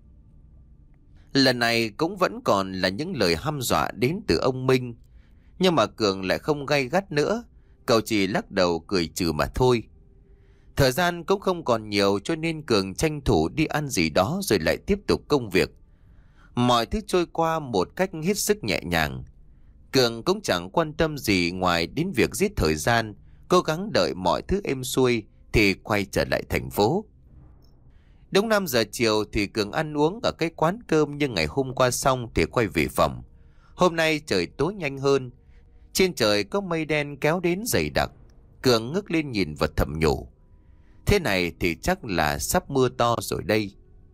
Lần này cũng vẫn còn là những lời hăm dọa đến từ ông Minh. Nhưng mà Cường lại không gay gắt nữa. Cậu chỉ lắc đầu cười trừ mà thôi. Thời gian cũng không còn nhiều cho nên Cường tranh thủ đi ăn gì đó rồi lại tiếp tục công việc. Mọi thứ trôi qua một cách hết sức nhẹ nhàng. Cường cũng chẳng quan tâm gì ngoài đến việc giết thời gian, cố gắng đợi mọi thứ êm xuôi thì quay trở lại thành phố. Đúng năm giờ chiều thì Cường ăn uống ở cái quán cơm như ngày hôm qua xong thì quay về phòng. Hôm nay trời tối nhanh hơn. Trên trời có mây đen kéo đến dày đặc. Cường ngước lên nhìn và thầm nhủ. Thế này thì chắc là sắp mưa to rồi đây.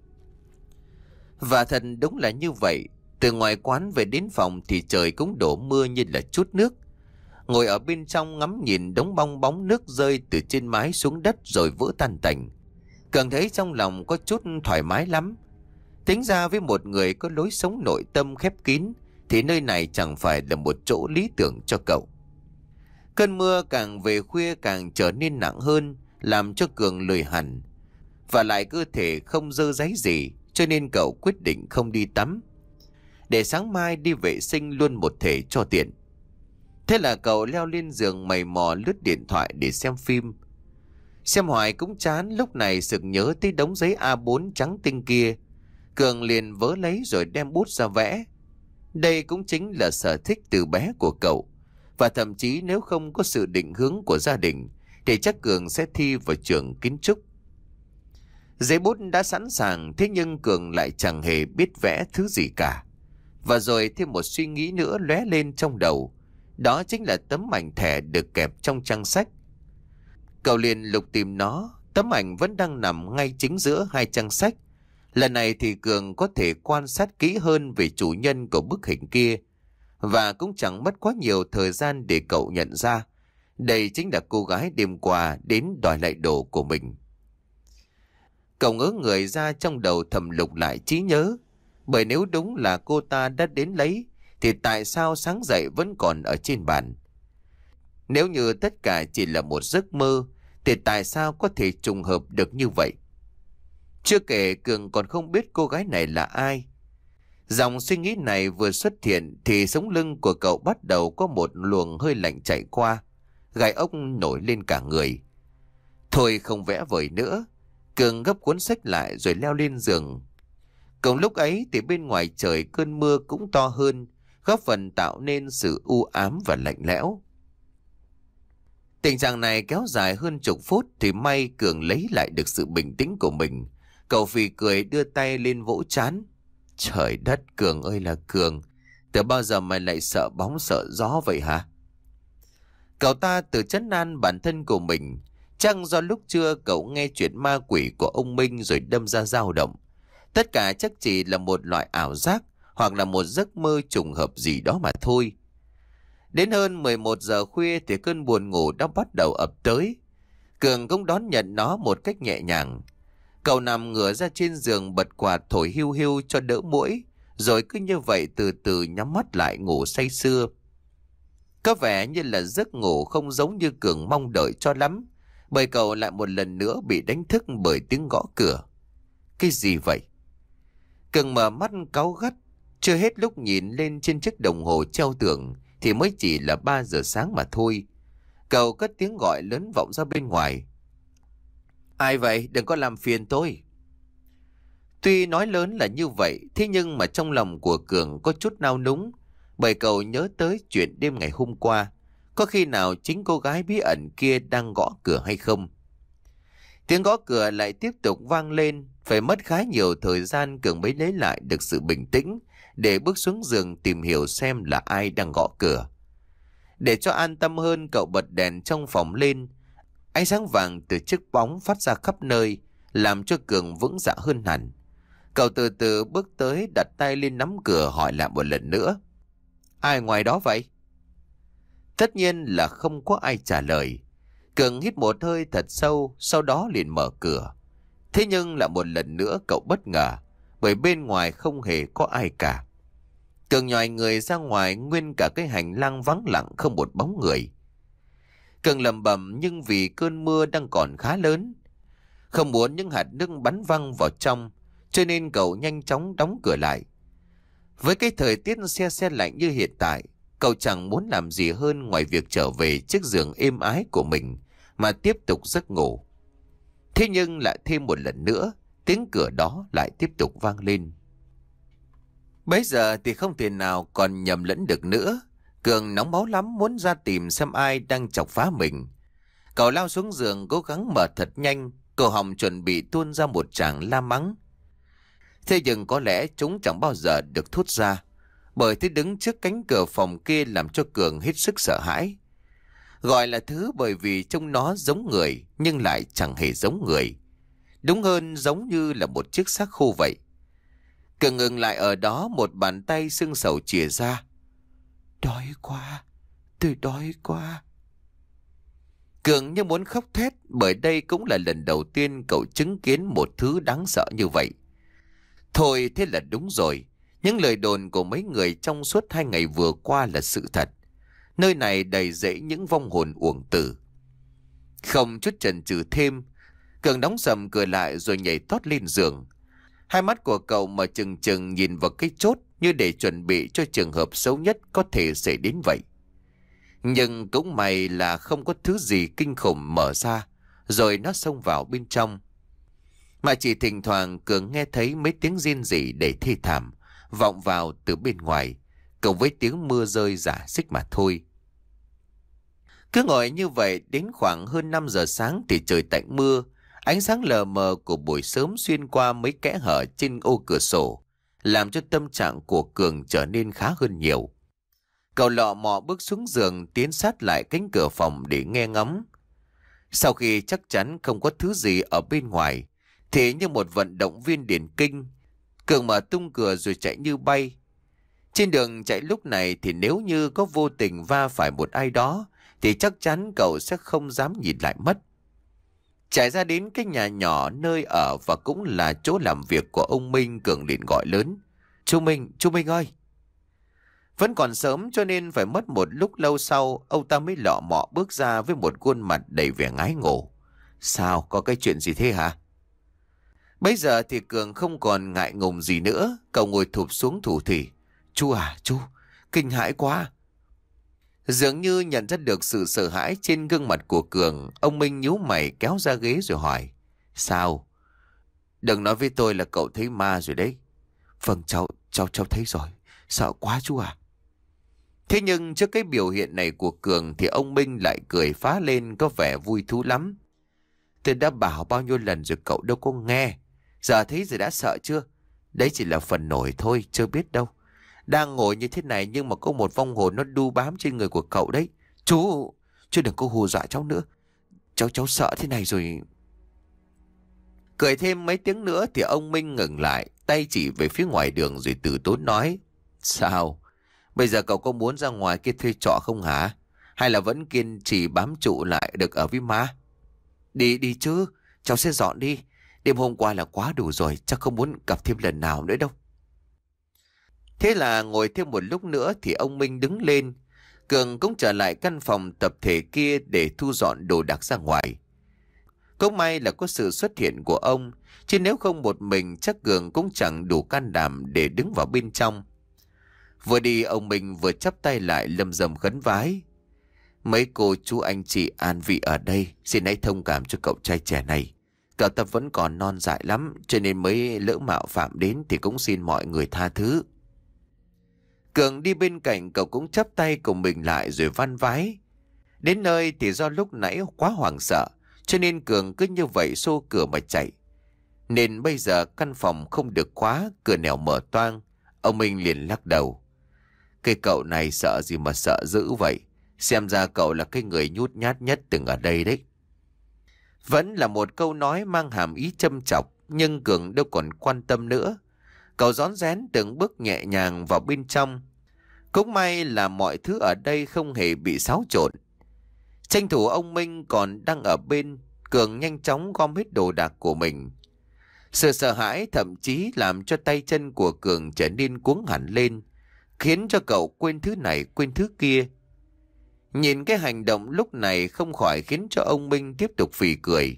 Và thật đúng là như vậy. Từ ngoài quán về đến phòng thì trời cũng đổ mưa như là chút nước. Ngồi ở bên trong ngắm nhìn đống bong bóng nước rơi từ trên mái xuống đất rồi vỡ tan tành. Cường thấy trong lòng có chút thoải mái lắm. Tính ra với một người có lối sống nội tâm khép kín thì nơi này chẳng phải là một chỗ lý tưởng cho cậu. Cơn mưa càng về khuya càng trở nên nặng hơn, làm cho Cường lười hẳn. Và lại cơ thể không dơ dáy gì, cho nên cậu quyết định không đi tắm, để sáng mai đi vệ sinh luôn một thể cho tiện. Thế là cậu leo lên giường mày mò lướt điện thoại để xem phim. Xem hoài cũng chán, lúc này sực nhớ tới đống giấy a bốn trắng tinh kia. Cường liền vớ lấy rồi đem bút ra vẽ. Đây cũng chính là sở thích từ bé của cậu. Và thậm chí nếu không có sự định hướng của gia đình thì chắc Cường sẽ thi vào trường kiến trúc. Giấy bút đã sẵn sàng, thế nhưng Cường lại chẳng hề biết vẽ thứ gì cả. Và rồi thêm một suy nghĩ nữa lóe lên trong đầu. Đó chính là tấm ảnh thẻ được kẹp trong trang sách. Cậu liền lục tìm nó. Tấm ảnh vẫn đang nằm ngay chính giữa hai trang sách. Lần này thì Cường có thể quan sát kỹ hơn về chủ nhân của bức hình kia. Và cũng chẳng mất quá nhiều thời gian để cậu nhận ra đây chính là cô gái đêm qua đến đòi lại đồ của mình. Cậu ngớ người ra, trong đầu thầm lục lại trí nhớ. Bởi nếu đúng là cô ta đã đến lấy thì tại sao sáng dậy vẫn còn ở trên bàn? Nếu như tất cả chỉ là một giấc mơ thì tại sao có thể trùng hợp được như vậy? Chưa kể Cường còn không biết cô gái này là ai. Dòng suy nghĩ này vừa xuất hiện thì sống lưng của cậu bắt đầu có một luồng hơi lạnh chạy qua. Gai ốc nổi lên cả người. Thôi không vẽ vời nữa. Cường gấp cuốn sách lại rồi leo lên giường. Cùng lúc ấy thì bên ngoài trời cơn mưa cũng to hơn, góp phần tạo nên sự u ám và lạnh lẽo. Tình trạng này kéo dài hơn chục phút thì may Cường lấy lại được sự bình tĩnh của mình. Cậu phì cười đưa tay lên vỗ trán. Trời đất, Cường ơi là Cường, từ bao giờ mày lại sợ bóng sợ gió vậy hả? Cậu ta tự trấn an bản thân của mình. Chắc do lúc trưa cậu nghe chuyện ma quỷ của ông Minh rồi đâm ra dao động. Tất cả chắc chỉ là một loại ảo giác hoặc là một giấc mơ trùng hợp gì đó mà thôi. Đến hơn mười một giờ khuya thì cơn buồn ngủ đã bắt đầu ập tới. Cường cũng đón nhận nó một cách nhẹ nhàng. Cậu nằm ngửa ra trên giường bật quạt thổi hiu hiu cho đỡ muỗi, rồi cứ như vậy từ từ nhắm mắt lại ngủ say sưa. Có vẻ như là giấc ngủ không giống như Cường mong đợi cho lắm, bởi cậu lại một lần nữa bị đánh thức bởi tiếng gõ cửa. Cái gì vậy? Cường mở mắt cáu gắt, chưa hết lúc nhìn lên trên chiếc đồng hồ treo tường thì mới chỉ là ba giờ sáng mà thôi. Cậu cất tiếng gọi lớn vọng ra bên ngoài. Ai vậy? Đừng có làm phiền tôi. Tuy nói lớn là như vậy, thế nhưng mà trong lòng của Cường có chút nao núng, bởi cậu nhớ tới chuyện đêm ngày hôm qua. Có khi nào chính cô gái bí ẩn kia đang gõ cửa hay không? Tiếng gõ cửa lại tiếp tục vang lên. Phải mất khá nhiều thời gian Cường mới lấy lại được sự bình tĩnh để bước xuống giường tìm hiểu xem là ai đang gõ cửa. Để cho an tâm hơn, cậu bật đèn trong phòng lên. Ánh sáng vàng từ chiếc bóng phát ra khắp nơi, làm cho Cường vững dạ hơn hẳn. Cậu từ từ bước tới, đặt tay lên nắm cửa, hỏi lại một lần nữa. Ai ngoài đó vậy? Tất nhiên là không có ai trả lời. Cường hít một hơi thật sâu, sau đó liền mở cửa. Thế nhưng lại một lần nữa cậu bất ngờ, bởi bên ngoài không hề có ai cả. Cường nhòi người ra ngoài, nguyên cả cái hành lang vắng lặng không một bóng người. Cường lẩm bẩm, nhưng vì cơn mưa đang còn khá lớn, không muốn những hạt nước bắn văng vào trong, cho nên cậu nhanh chóng đóng cửa lại. Với cái thời tiết se se lạnh như hiện tại, cậu chẳng muốn làm gì hơn ngoài việc trở về chiếc giường êm ái của mình mà tiếp tục giấc ngủ. Thế nhưng lại thêm một lần nữa, tiếng cửa đó lại tiếp tục vang lên. Bây giờ thì không thể nào còn nhầm lẫn được nữa. Cường nóng máu lắm, muốn ra tìm xem ai đang chọc phá mình. Cậu lao xuống giường cố gắng mở thật nhanh, cổ họng chuẩn bị tuôn ra một tràng la mắng. Thế nhưng có lẽ chúng chẳng bao giờ được thốt ra, bởi thế đứng trước cánh cửa phòng kia làm cho Cường hết sức sợ hãi. Gọi là thứ bởi vì trông nó giống người nhưng lại chẳng hề giống người. Đúng hơn giống như là một chiếc xác khô vậy. Cường ngừng lại ở đó, một bàn tay sưng sầu chìa ra. Đói quá, tôi đói quá. Cường như muốn khóc thét, bởi đây cũng là lần đầu tiên cậu chứng kiến một thứ đáng sợ như vậy. Thôi thế là đúng rồi, những lời đồn của mấy người trong suốt hai ngày vừa qua là sự thật. Nơi này đầy rẫy những vong hồn uổng tử. Không chút chần chừ thêm, Cường đóng sầm cửa lại rồi nhảy tót lên giường. Hai mắt của cậu mở trừng trừng nhìn vào cái chốt, như để chuẩn bị cho trường hợp xấu nhất có thể xảy đến vậy. Nhưng cũng may là không có thứ gì kinh khủng mở ra, rồi nó xông vào bên trong. Mà chỉ thỉnh thoảng Cường nghe thấy mấy tiếng rên rỉ để thê thảm vọng vào từ bên ngoài, cộng với tiếng mưa rơi rả rích mà thôi. Cứ ngồi như vậy đến khoảng hơn năm giờ sáng thì trời tạnh mưa. Ánh sáng lờ mờ của buổi sớm xuyên qua mấy kẽ hở trên ô cửa sổ, làm cho tâm trạng của Cường trở nên khá hơn nhiều. Cậu lọ mọ bước xuống giường, tiến sát lại cánh cửa phòng để nghe ngóng. Sau khi chắc chắn không có thứ gì ở bên ngoài, thì như một vận động viên điền kinh, Cường mở tung cửa rồi chạy như bay. Trên đường chạy lúc này thì nếu như có vô tình va phải một ai đó, thì chắc chắn cậu sẽ không dám nhìn lại mất. Chạy ra đến cái nhà nhỏ nơi ở và cũng là chỗ làm việc của ông Minh, Cường liền gọi lớn. Chú Minh, chú Minh ơi! Vẫn còn sớm cho nên phải mất một lúc lâu sau, ông ta mới lọ mọ bước ra với một khuôn mặt đầy vẻ ngái ngủ. Sao, có cái chuyện gì thế hả? Bây giờ thì Cường không còn ngại ngùng gì nữa, cậu ngồi thụp xuống thủ thỉ. Chú à, chú, kinh hãi quá! Dường như nhận ra được sự sợ hãi trên gương mặt của Cường, ông Minh nhíu mày kéo ra ghế rồi hỏi. Sao? Đừng nói với tôi là cậu thấy ma rồi đấy. Vâng, cháu, cháu, cháu thấy rồi. Sợ quá chú à. Thế nhưng trước cái biểu hiện này của Cường thì ông Minh lại cười phá lên có vẻ vui thú lắm. Tôi đã bảo bao nhiêu lần rồi cậu đâu có nghe. Giờ thấy rồi đã sợ chưa? Đấy chỉ là phần nổi thôi, chưa biết đâu. Đang ngồi như thế này nhưng mà có một vong hồn nó đu bám trên người của cậu đấy. Chú, chú đừng có hù dọa cháu nữa. Cháu cháu sợ thế này rồi. Cười thêm mấy tiếng nữa thì ông Minh ngừng lại, tay chỉ về phía ngoài đường rồi từ tốn nói. Sao? Bây giờ cậu có muốn ra ngoài kia thuê trọ không hả? Hay là vẫn kiên trì bám trụ lại được ở với má? Đi đi chứ, cháu sẽ dọn đi. Đêm hôm qua là quá đủ rồi, chắc không muốn gặp thêm lần nào nữa đâu. Thế là ngồi thêm một lúc nữa thì ông Minh đứng lên. Cường cũng trở lại căn phòng tập thể kia để thu dọn đồ đạc ra ngoài. Cũng may là có sự xuất hiện của ông, chứ nếu không một mình chắc Cường cũng chẳng đủ can đảm để đứng vào bên trong. Vừa đi ông Minh vừa chắp tay lại lầm rầm khấn vái. Mấy cô chú anh chị an vị ở đây, xin hãy thông cảm cho cậu trai trẻ này. Cậu ta vẫn còn non dại lắm, cho nên mới lỡ mạo phạm đến thì cũng xin mọi người tha thứ. Cường đi bên cạnh cậu cũng chắp tay cùng mình lại rồi van vái. Đến nơi thì do lúc nãy quá hoảng sợ, cho nên Cường cứ như vậy xô cửa mà chạy. Nên bây giờ căn phòng không được khóa, cửa nẻo mở toang. Ông Minh liền lắc đầu. Cái cậu này sợ gì mà sợ dữ vậy? Xem ra cậu là cái người nhút nhát nhất từng ở đây đấy. Vẫn là một câu nói mang hàm ý châm chọc, nhưng Cường đâu còn quan tâm nữa. Cậu rón rén từng bước nhẹ nhàng vào bên trong. Cũng may là mọi thứ ở đây không hề bị xáo trộn. Tranh thủ ông Minh còn đang ở bên, Cường nhanh chóng gom hết đồ đạc của mình. Sự sợ hãi thậm chí làm cho tay chân của Cường trở nên cuống hẳn lên, khiến cho cậu quên thứ này quên thứ kia. Nhìn cái hành động lúc này không khỏi khiến cho ông Minh tiếp tục phì cười.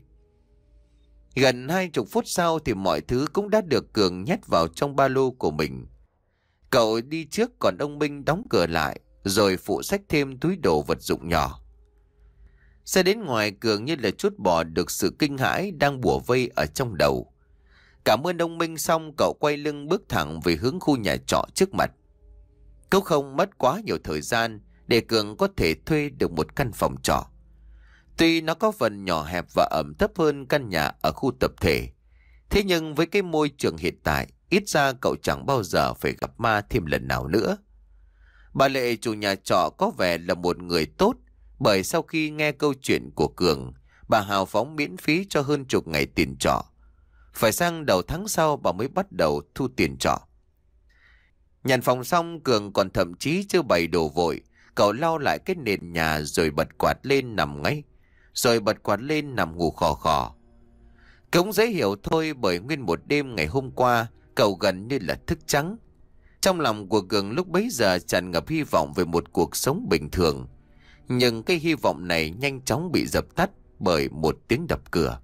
Gần hai chục phút sau thì mọi thứ cũng đã được Cường nhét vào trong ba lô của mình. Cậu đi trước còn ông Minh đóng cửa lại, rồi phụ xách thêm túi đồ vật dụng nhỏ. Xe đến ngoài, Cường như là trút bỏ được sự kinh hãi đang bủa vây ở trong đầu. Cảm ơn ông Minh xong, cậu quay lưng bước thẳng về hướng khu nhà trọ trước mặt. Cũng không mất quá nhiều thời gian để Cường có thể thuê được một căn phòng trọ. Tuy nó có phần nhỏ hẹp và ẩm thấp hơn căn nhà ở khu tập thể, thế nhưng với cái môi trường hiện tại, ít ra cậu chẳng bao giờ phải gặp ma thêm lần nào nữa. Bà Lệ, chủ nhà trọ, có vẻ là một người tốt, bởi sau khi nghe câu chuyện của Cường, bà hào phóng miễn phí cho hơn chục ngày tiền trọ. Phải sang đầu tháng sau bà mới bắt đầu thu tiền trọ. Nhận phòng xong, Cường còn thậm chí chưa bày đồ vội. Cậu lau lại cái nền nhà rồi bật quạt lên nằm ngay, rồi bật quạt lên nằm ngủ khò khò. Cũng dễ hiểu thôi, bởi nguyên một đêm ngày hôm qua cậu gần như là thức trắng. Trong lòng của Cường lúc bấy giờ tràn ngập hy vọng về một cuộc sống bình thường. Nhưng cái hy vọng này nhanh chóng bị dập tắt bởi một tiếng đập cửa.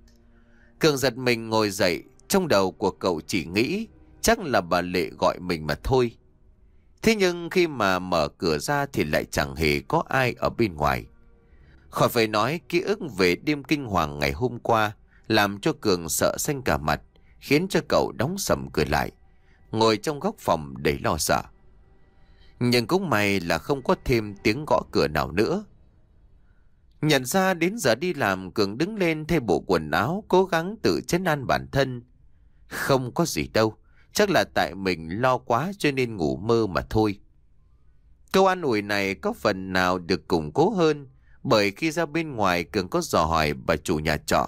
Cường giật mình ngồi dậy, trong đầu của cậu chỉ nghĩ chắc là bà Lệ gọi mình mà thôi. Thế nhưng khi mà mở cửa ra thì lại chẳng hề có ai ở bên ngoài. Khỏi phải nói, ký ức về đêm kinh hoàng ngày hôm qua làm cho Cường sợ xanh cả mặt, khiến cho cậu đóng sầm cửa lại, ngồi trong góc phòng đầy lo sợ. Nhưng cũng may là không có thêm tiếng gõ cửa nào nữa. Nhận ra đến giờ đi làm, Cường đứng lên thay bộ quần áo, cố gắng tự trấn an bản thân. Không có gì đâu, chắc là tại mình lo quá cho nên ngủ mơ mà thôi. Câu an ủi này có phần nào được củng cố hơn, bởi khi ra bên ngoài Cường có dò hỏi bà chủ nhà trọ.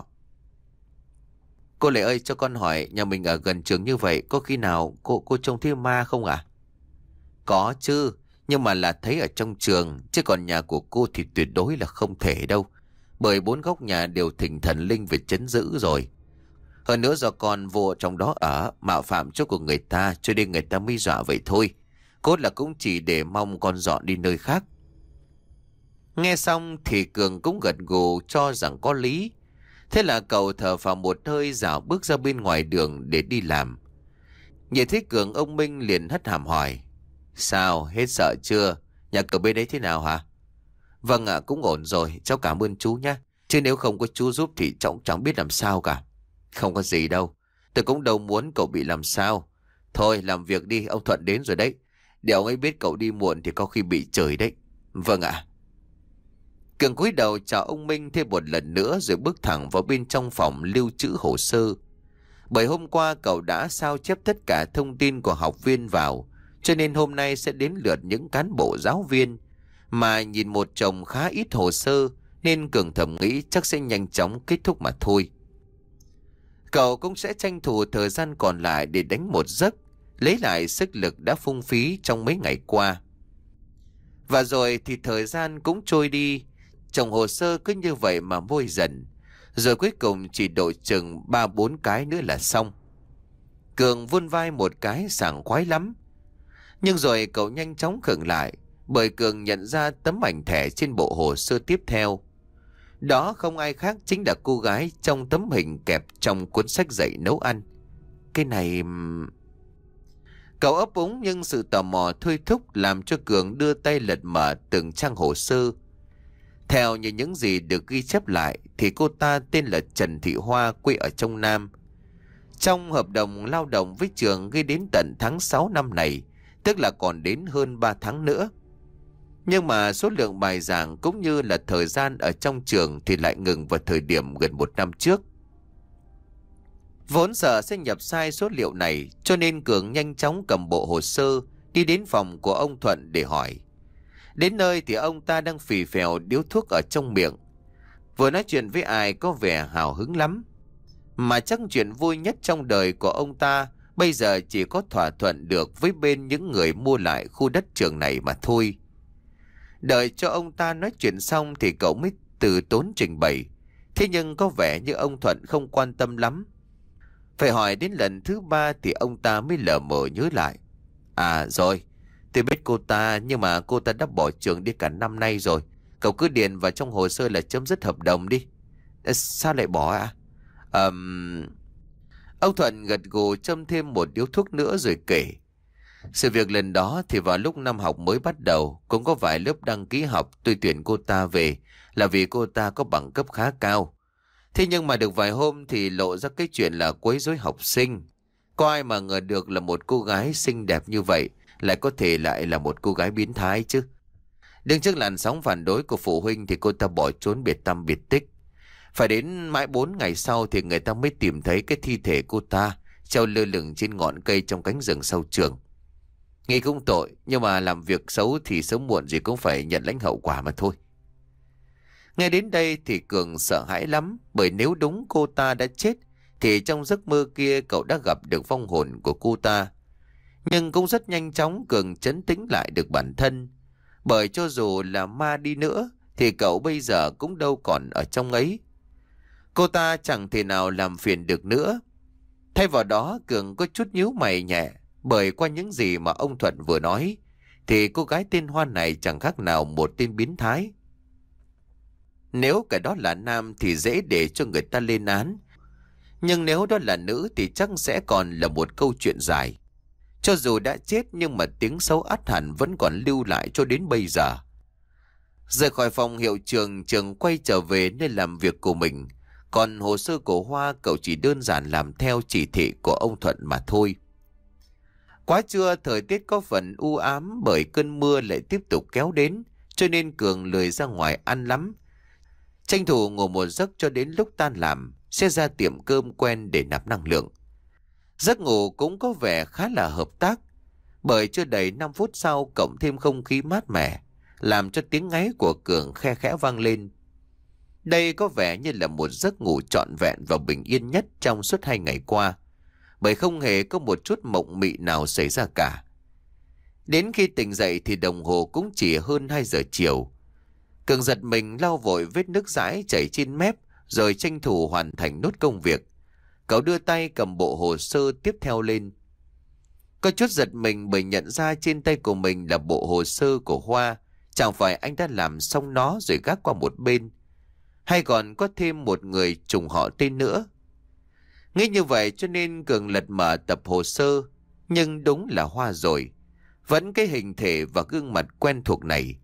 Cô Lệ ơi, cho con hỏi, nhà mình ở gần trường như vậy, có khi nào cô cô trông thấy ma không à? Có chứ, nhưng mà là thấy ở trong trường, chứ còn nhà của cô thì tuyệt đối là không thể đâu. Bởi bốn góc nhà đều thỉnh thần linh về trấn giữ rồi. Hơn nữa do con vô trong đó ở, mạo phạm chỗ của người ta, cho nên người ta mới dọa vậy thôi. Cốt là cũng chỉ để mong con dọn đi nơi khác. Nghe xong thì Cường cũng gật gù cho rằng có lý. Thế là cậu thở phào một hơi, dạo bước ra bên ngoài đường để đi làm. Nhìn thấy Cường, ông Minh liền hất hàm hỏi. Sao, hết sợ chưa? Nhà cậu bên đấy thế nào hả? Vâng ạ, cũng ổn rồi, cháu cảm ơn chú nhé. Chứ nếu không có chú giúp thì cháu chẳng biết làm sao cả. Không có gì đâu, tôi cũng đâu muốn cậu bị làm sao. Thôi làm việc đi, ông Thuận đến rồi đấy. Để ông ấy biết cậu đi muộn thì có khi bị chửi đấy. Vâng ạ. Cường cúi đầu chào ông Minh thêm một lần nữa rồi bước thẳng vào bên trong phòng lưu trữ hồ sơ. Bởi hôm qua cậu đã sao chép tất cả thông tin của học viên vào, cho nên hôm nay sẽ đến lượt những cán bộ giáo viên. Mà nhìn một chồng khá ít hồ sơ nên Cường thầm nghĩ chắc sẽ nhanh chóng kết thúc mà thôi. Cậu cũng sẽ tranh thủ thời gian còn lại để đánh một giấc, lấy lại sức lực đã phung phí trong mấy ngày qua. Và rồi thì thời gian cũng trôi đi, chồng hồ sơ cứ như vậy mà vôi dần, rồi cuối cùng chỉ độ chừng ba bốn cái nữa là xong. Cường vươn vai một cái sảng khoái lắm. Nhưng rồi cậu nhanh chóng khựng lại, bởi Cường nhận ra tấm ảnh thẻ trên bộ hồ sơ tiếp theo. Đó không ai khác chính là cô gái trong tấm hình kẹp trong cuốn sách dạy nấu ăn. Cái này... Cậu ấp úng, nhưng sự tò mò thôi thúc làm cho Cường đưa tay lật mở từng trang hồ sơ. Theo như những gì được ghi chép lại thì cô ta tên là Trần Thị Hoa, quê ở trong Nam. Trong hợp đồng lao động với trường ghi đến tận tháng sáu năm này, tức là còn đến hơn ba tháng nữa. Nhưng mà số lượng bài giảng cũng như là thời gian ở trong trường thì lại ngừng vào thời điểm gần một năm trước. Vốn sợ sẽ nhập sai số liệu này, cho nên Cường nhanh chóng cầm bộ hồ sơ đi đến phòng của ông Thuận để hỏi. Đến nơi thì ông ta đang phì phèo điếu thuốc ở trong miệng, vừa nói chuyện với ai có vẻ hào hứng lắm. Mà chắc chuyện vui nhất trong đời của ông ta bây giờ chỉ có thỏa thuận được với bên những người mua lại khu đất trường này mà thôi. Đợi cho ông ta nói chuyện xong thì cậu mới từ tốn trình bày. Thế nhưng có vẻ như ông Thuận không quan tâm lắm. Phải hỏi đến lần thứ ba thì ông ta mới lờ mờ nhớ lại. À rồi, tôi biết cô ta, nhưng mà cô ta đã bỏ trường đi cả năm nay rồi. Cậu cứ điền vào trong hồ sơ là chấm dứt hợp đồng đi. À, sao lại bỏ à? Ờm... Ông Thuận gật gù châm thêm một điếu thuốc nữa rồi kể. Sự việc lần đó thì vào lúc năm học mới bắt đầu, cũng có vài lớp đăng ký học tôi tuyển cô ta về là vì cô ta có bằng cấp khá cao. Thế nhưng mà được vài hôm thì lộ ra cái chuyện là quấy rối học sinh. Có ai mà ngờ được là một cô gái xinh đẹp như vậy lại có thể lại là một cô gái biến thái chứ. Đứng trước làn sóng phản đối của phụ huynh thì cô ta bỏ trốn biệt tăm biệt tích. Phải đến mãi bốn ngày sau thì người ta mới tìm thấy cái thi thể cô ta treo lơ lửng trên ngọn cây trong cánh rừng sau trường. Nghĩ cũng tội, nhưng mà làm việc xấu thì sớm muộn gì cũng phải nhận lãnh hậu quả mà thôi. Nghe đến đây thì Cường sợ hãi lắm, bởi nếu đúng cô ta đã chết thì trong giấc mơ kia cậu đã gặp được vong hồn của cô ta. Nhưng cũng rất nhanh chóng Cường trấn tĩnh lại được bản thân, bởi cho dù là ma đi nữa thì cậu bây giờ cũng đâu còn ở trong ấy. Cô ta chẳng thể nào làm phiền được nữa. Thay vào đó Cường có chút nhíu mày nhẹ, bởi qua những gì mà ông Thuận vừa nói thì cô gái tên Hoan này chẳng khác nào một tên biến thái. Nếu cái đó là nam thì dễ để cho người ta lên án, nhưng nếu đó là nữ thì chắc sẽ còn là một câu chuyện dài. Cho dù đã chết nhưng mà tiếng xấu ắt hẳn vẫn còn lưu lại cho đến bây giờ. Rời khỏi phòng hiệu trường, Trường quay trở về nơi làm việc của mình. Còn hồ sơ của Hoa cậu chỉ đơn giản làm theo chỉ thị của ông Thuận mà thôi. Quá trưa thời tiết có phần u ám bởi cơn mưa lại tiếp tục kéo đến, cho nên Cường lười ra ngoài ăn lắm. Tranh thủ ngủ một giấc cho đến lúc tan làm, sẽ ra tiệm cơm quen để nạp năng lượng. Giấc ngủ cũng có vẻ khá là hợp tác, bởi chưa đầy năm phút sau cộng thêm không khí mát mẻ, làm cho tiếng ngáy của Cường khe khẽ vang lên. Đây có vẻ như là một giấc ngủ trọn vẹn và bình yên nhất trong suốt hai ngày qua, bởi không hề có một chút mộng mị nào xảy ra cả. Đến khi tỉnh dậy thì đồng hồ cũng chỉ hơn hai giờ chiều. Cường giật mình lau vội vết nước dãi chảy trên mép, rồi tranh thủ hoàn thành nốt công việc. Cậu đưa tay cầm bộ hồ sơ tiếp theo lên. Có chút giật mình bởi nhận ra trên tay của mình là bộ hồ sơ của Hoa. Chẳng phải anh đã làm xong nó rồi gác qua một bên, hay còn có thêm một người trùng họ tên nữa? Nghĩ như vậy cho nên Cường lật mở tập hồ sơ, nhưng đúng là Hoa rồi. Vẫn cái hình thể và gương mặt quen thuộc này.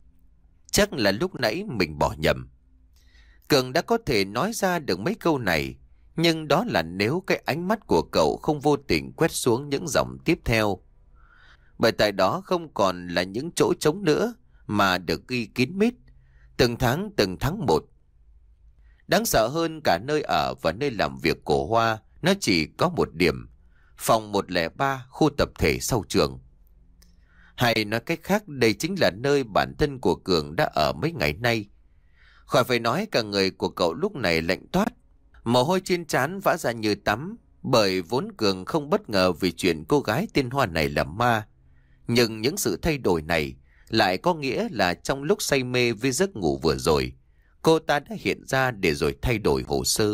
Chắc là lúc nãy mình bỏ nhầm. Cường đã có thể nói ra được mấy câu này, nhưng đó là nếu cái ánh mắt của cậu không vô tình quét xuống những dòng tiếp theo. Bởi tại đó không còn là những chỗ trống nữa, mà được ghi kín mít, từng tháng từng tháng một. Đáng sợ hơn cả nơi ở và nơi làm việc của Hoa, nó chỉ có một điểm: phòng một không ba, khu tập thể sau trường. Hay nói cách khác, đây chính là nơi bản thân của Cường đã ở mấy ngày nay. Khỏi phải nói, cả người của cậu lúc này lạnh toát, mồ hôi trên trán vã ra như tắm, bởi vốn Cường không bất ngờ vì chuyện cô gái tên Hoa này là ma. Nhưng những sự thay đổi này lại có nghĩa là trong lúc say mê với giấc ngủ vừa rồi, cô ta đã hiện ra để rồi thay đổi hồ sơ.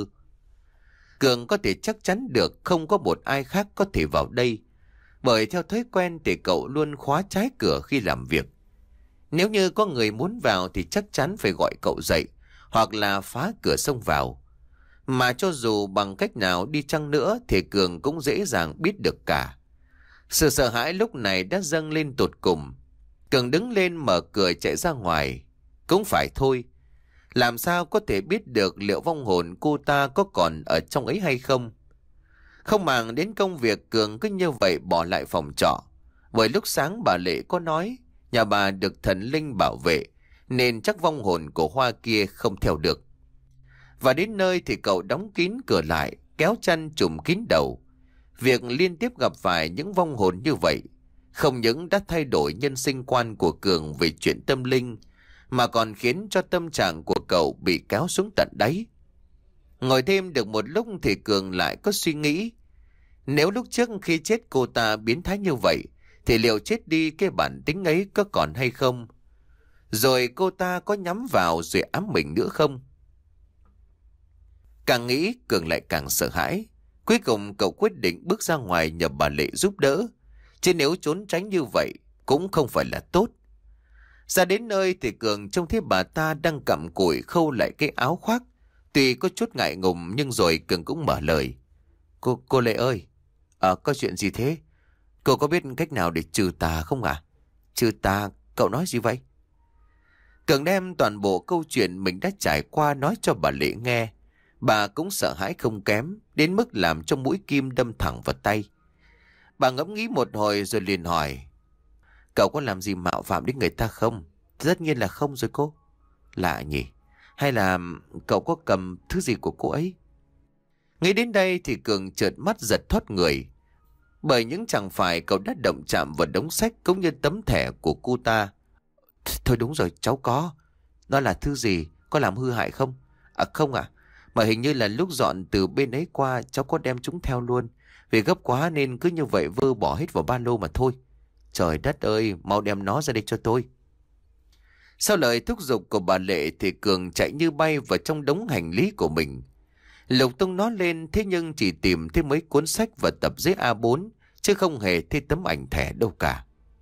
Cường có thể chắc chắn được không có một ai khác có thể vào đây, bởi theo thói quen thì cậu luôn khóa trái cửa khi làm việc. Nếu như có người muốn vào thì chắc chắn phải gọi cậu dậy, hoặc là phá cửa xông vào. Mà cho dù bằng cách nào đi chăng nữa thì Cường cũng dễ dàng biết được cả. Sự sợ hãi lúc này đã dâng lên tột cùng. Cường đứng lên mở cửa chạy ra ngoài. Cũng phải thôi, làm sao có thể biết được liệu vong hồn cô ta có còn ở trong ấy hay không. Không màng đến công việc, Cường cứ như vậy bỏ lại phòng trọ. Bởi lúc sáng bà Lệ có nói nhà nhà bà được thần linh bảo vệ, nên chắc vong hồn của Hoa kia không theo được. Và đến nơi thì cậu đóng kín cửa lại, kéo chăn trùm kín đầu. Việc liên tiếp gặp phải những vong hồn như vậy không những đã thay đổi nhân sinh quan của Cường về chuyện tâm linh, mà còn khiến cho tâm trạng của cậu bị kéo xuống tận đáy. Ngồi thêm được một lúc thì Cường lại có suy nghĩ. Nếu lúc trước khi chết cô ta biến thái như vậy, thì liệu chết đi cái bản tính ấy có còn hay không? Rồi cô ta có nhắm vào rồi ám mình nữa không? Càng nghĩ Cường lại càng sợ hãi. Cuối cùng cậu quyết định bước ra ngoài nhờ bà Lệ giúp đỡ. Chứ nếu trốn tránh như vậy cũng không phải là tốt. Ra đến nơi thì Cường trông thấy bà ta đang cặm cụi khâu lại cái áo khoác. Tuy có chút ngại ngùng nhưng rồi Cường cũng mở lời. Cô, cô Lệ ơi, à, có chuyện gì thế? Cô có biết cách nào để trừ tà không ạ? À? Trừ tà, cậu nói gì vậy? Cường đem toàn bộ câu chuyện mình đã trải qua nói cho bà Lệ nghe. Bà cũng sợ hãi không kém, đến mức làm cho mũi kim đâm thẳng vào tay. Bà ngẫm nghĩ một hồi rồi liền hỏi. Cậu có làm gì mạo phạm đến người ta không? Tất nhiên là không rồi cô. Lạ nhỉ? Hay là cậu có cầm thứ gì của cô ấy? Nghĩ đến đây thì Cường chợt mắt giật thoát người. Bởi những chẳng phải cậu đã động chạm vào đống sách cũng như tấm thẻ của cô ta. Thôi đúng rồi, cháu có. Nó là thứ gì? Có làm hư hại không? À không ạ. À, mà hình như là lúc dọn từ bên ấy qua cháu có đem chúng theo luôn. Vì gấp quá nên cứ như vậy vơ bỏ hết vào ba lô mà thôi. Trời đất ơi, mau đem nó ra đây cho tôi. Sau lời thúc giục của bà Lệ thì Cường chạy như bay vào trong đống hành lý của mình. Lục tung nó lên, thế nhưng chỉ tìm thấy mấy cuốn sách và tập giấy a bốn, chứ không hề thấy tấm ảnh thẻ đâu cả.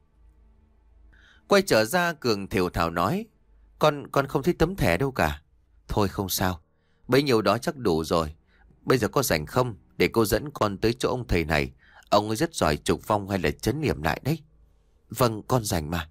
Quay trở ra Cường thều thào nói. Con, con không thấy tấm thẻ đâu cả. Thôi không sao, bấy nhiêu đó chắc đủ rồi. Bây giờ có rảnh không? Để cô dẫn con tới chỗ ông thầy này. Ông ấy rất giỏi trục vong hay là trấn niệm lại đấy. Vâng, con rảnh mà.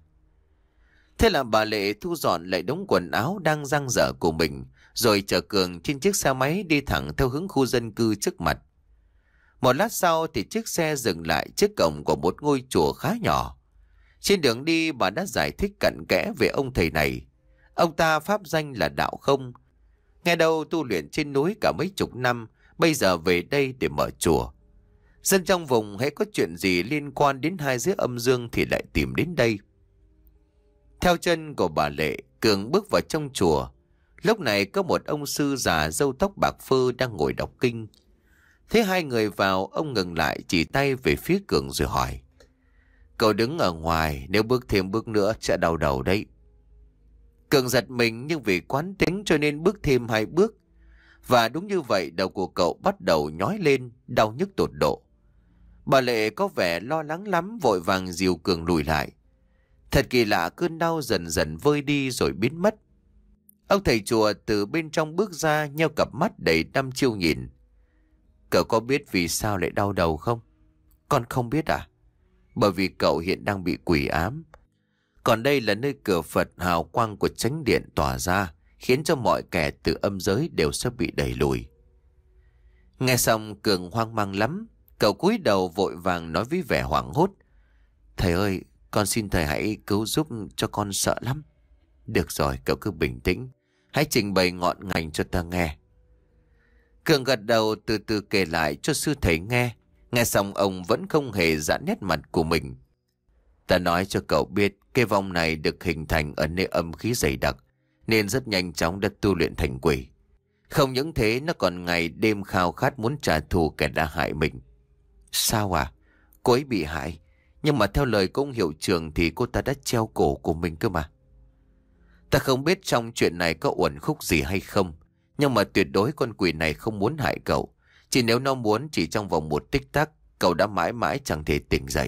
Thế là bà Lệ thu dọn lại đống quần áo đang dang dở của mình, rồi chở Cường trên chiếc xe máy đi thẳng theo hướng khu dân cư trước mặt. Một lát sau thì chiếc xe dừng lại trước cổng của một ngôi chùa khá nhỏ. Trên đường đi bà đã giải thích cặn kẽ về ông thầy này. Ông ta pháp danh là Đạo Không. Nghe đâu tu luyện trên núi cả mấy chục năm, bây giờ về đây để mở chùa. Dân trong vùng hễ có chuyện gì liên quan đến hai giới âm dương thì lại tìm đến đây. Theo chân của bà Lệ, Cường bước vào trong chùa. Lúc này có một ông sư già râu tóc bạc phơ đang ngồi đọc kinh. Thế hai người vào, ông ngừng lại chỉ tay về phía Cường rồi hỏi. Cậu đứng ở ngoài, nếu bước thêm bước nữa sẽ đau đầu đấy. Cường giật mình nhưng vì quán tính cho nên bước thêm hai bước. Và đúng như vậy, đầu của cậu bắt đầu nhói lên, đau nhức tột độ. Bà Lệ có vẻ lo lắng lắm, vội vàng dìu Cường lùi lại. Thật kỳ lạ, cơn đau dần dần vơi đi rồi biến mất. Ông thầy chùa từ bên trong bước ra, nheo cặp mắt đầy đăm chiêu nhìn. Cậu có biết vì sao lại đau đầu không? Con không biết à? Bởi vì cậu hiện đang bị quỷ ám. Còn đây là nơi cửa Phật hào quang của chánh điện tỏa ra, khiến cho mọi kẻ từ âm giới đều sẽ bị đẩy lùi. Nghe xong Cường hoang mang lắm. Cậu cúi đầu vội vàng nói với vẻ hoảng hốt. Thầy ơi, con xin thầy hãy cứu giúp cho con sợ lắm. Được rồi, cậu cứ bình tĩnh. Hãy trình bày ngọn ngành cho ta nghe. Cường gật đầu từ từ kể lại cho sư thầy nghe. Nghe xong ông vẫn không hề giãn nét mặt của mình. Ta nói cho cậu biết, cái vong này được hình thành ở nơi âm khí dày đặc, nên rất nhanh chóng đã tu luyện thành quỷ. Không những thế, nó còn ngày đêm khao khát muốn trả thù kẻ đã hại mình. Sao à? Cô ấy bị hại, nhưng mà theo lời của ông hiệu trưởng thì cô ta đã treo cổ của mình cơ mà. Ta không biết trong chuyện này có uẩn khúc gì hay không, nhưng mà tuyệt đối con quỷ này không muốn hại cậu. Chỉ nếu nó muốn, chỉ trong vòng một tích tắc, cậu đã mãi mãi chẳng thể tỉnh dậy.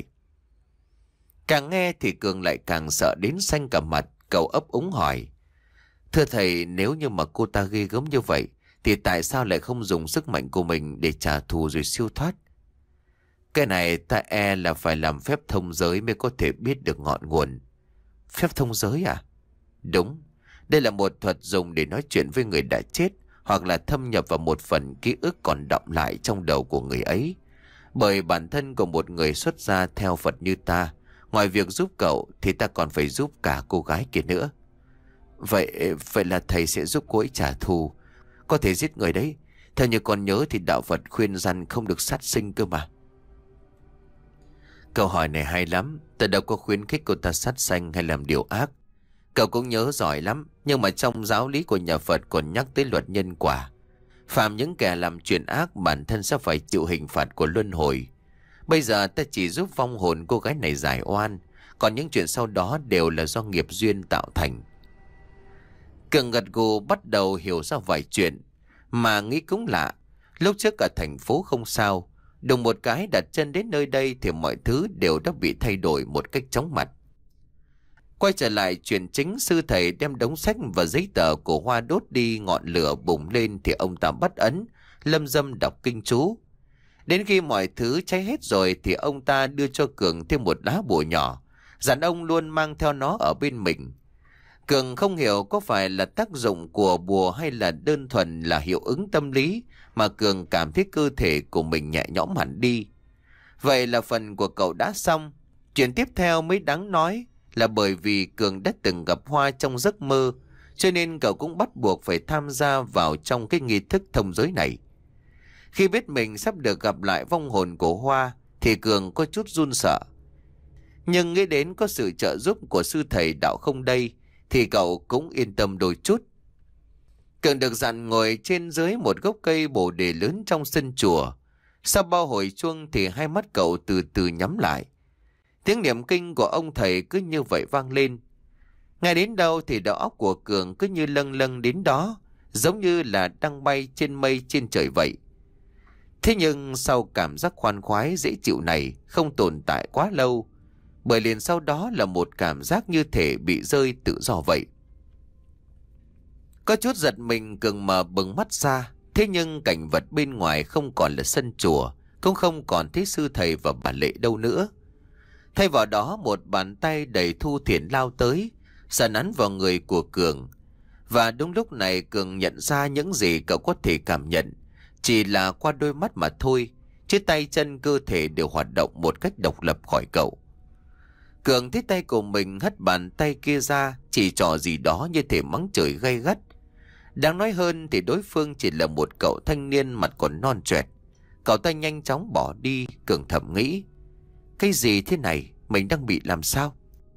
Càng nghe thì Cường lại càng sợ đến xanh cả mặt. Cậu ấp úng hỏi. Thưa thầy, nếu như mà cô ta ghê gớm như vậy, thì tại sao lại không dùng sức mạnh của mình để trả thù rồi siêu thoát? Cái này ta e là phải làm phép thông giới mới có thể biết được ngọn nguồn. Phép thông giới à? Đúng. Đây là một thuật dùng để nói chuyện với người đã chết, hoặc là thâm nhập vào một phần ký ức còn đọng lại trong đầu của người ấy. Bởi bản thân của một người xuất gia theo Phật như ta, Ngoài việc giúp cậu thì ta còn phải giúp cả cô gái kia nữa. Vậy vậy là thầy sẽ giúp cô ấy trả thù, có thể giết người đấy. Theo như con nhớ thì đạo Phật khuyên rằng không được sát sinh cơ mà. Câu hỏi này hay lắm. Ta đâu có khuyến khích cô ta sát sanh hay làm điều ác. Cậu cũng nhớ giỏi lắm. Nhưng mà trong giáo lý của nhà Phật còn nhắc tới luật nhân quả. Phạm những kẻ làm chuyện ác, bản thân sẽ phải chịu hình phạt của luân hồi. Bây giờ ta chỉ giúp vong hồn cô gái này giải oan, còn những chuyện sau đó đều là do nghiệp duyên tạo thành. Cường gật gù bắt đầu hiểu ra vài chuyện. Mà nghĩ cũng lạ, lúc trước ở thành phố không sao, đùng một cái đặt chân đến nơi đây thì mọi thứ đều đã bị thay đổi một cách chóng mặt. Quay trở lại chuyện chính, sư thầy đem đống sách và giấy tờ của Hoa đốt đi, ngọn lửa bùng lên thì ông ta bắt ấn, lâm dâm đọc kinh chú. Đến khi mọi thứ cháy hết rồi thì ông ta đưa cho Cường thêm một lá bùa nhỏ, dặn ông luôn mang theo nó ở bên mình. Cường không hiểu có phải là tác dụng của bùa hay là đơn thuần là hiệu ứng tâm lý mà Cường cảm thấy cơ thể của mình nhẹ nhõm hẳn đi. Vậy là phần của cậu đã xong. Chuyện tiếp theo mới đáng nói là bởi vì Cường đã từng gặp Hoa trong giấc mơ, cho nên cậu cũng bắt buộc phải tham gia vào trong cái nghi thức thông giới này. Khi biết mình sắp được gặp lại vong hồn của Hoa thì Cường có chút run sợ. Nhưng nghĩ đến có sự trợ giúp của sư thầy đạo không đây thì cậu cũng yên tâm đôi chút. Cường được dặn ngồi trên dưới một gốc cây bồ đề lớn trong sân chùa. Sau bao hồi chuông thì hai mắt cậu từ từ nhắm lại. Tiếng niệm kinh của ông thầy cứ như vậy vang lên. Ngay đến đâu thì đầu óc của Cường cứ như lâng lâng đến đó, giống như là đang bay trên mây trên trời vậy. Thế nhưng sau cảm giác khoan khoái dễ chịu này không tồn tại quá lâu, bởi liền sau đó là một cảm giác như thể bị rơi tự do vậy. Có chút giật mình, Cường mở bừng mắt ra. Thế nhưng cảnh vật bên ngoài không còn là sân chùa, cũng không còn thấy sư thầy và bà Lệ đâu nữa. Thay vào đó một bàn tay đầy thu thiển lao tới, sờ nắn vào người của Cường. Và đúng lúc này Cường nhận ra những gì cậu có thể cảm nhận chỉ là qua đôi mắt mà thôi, chứ tay chân cơ thể đều hoạt động một cách độc lập khỏi cậu. Cường thấy tay của mình hất bàn tay kia ra, chỉ trỏ gì đó như thể mắng chửi gay gắt. Đáng nói hơn thì đối phương chỉ là một cậu thanh niên mặt còn non choẹt. Cậu ta nhanh chóng bỏ đi. Cường thầm nghĩ, cái gì thế này, mình đang bị làm sao?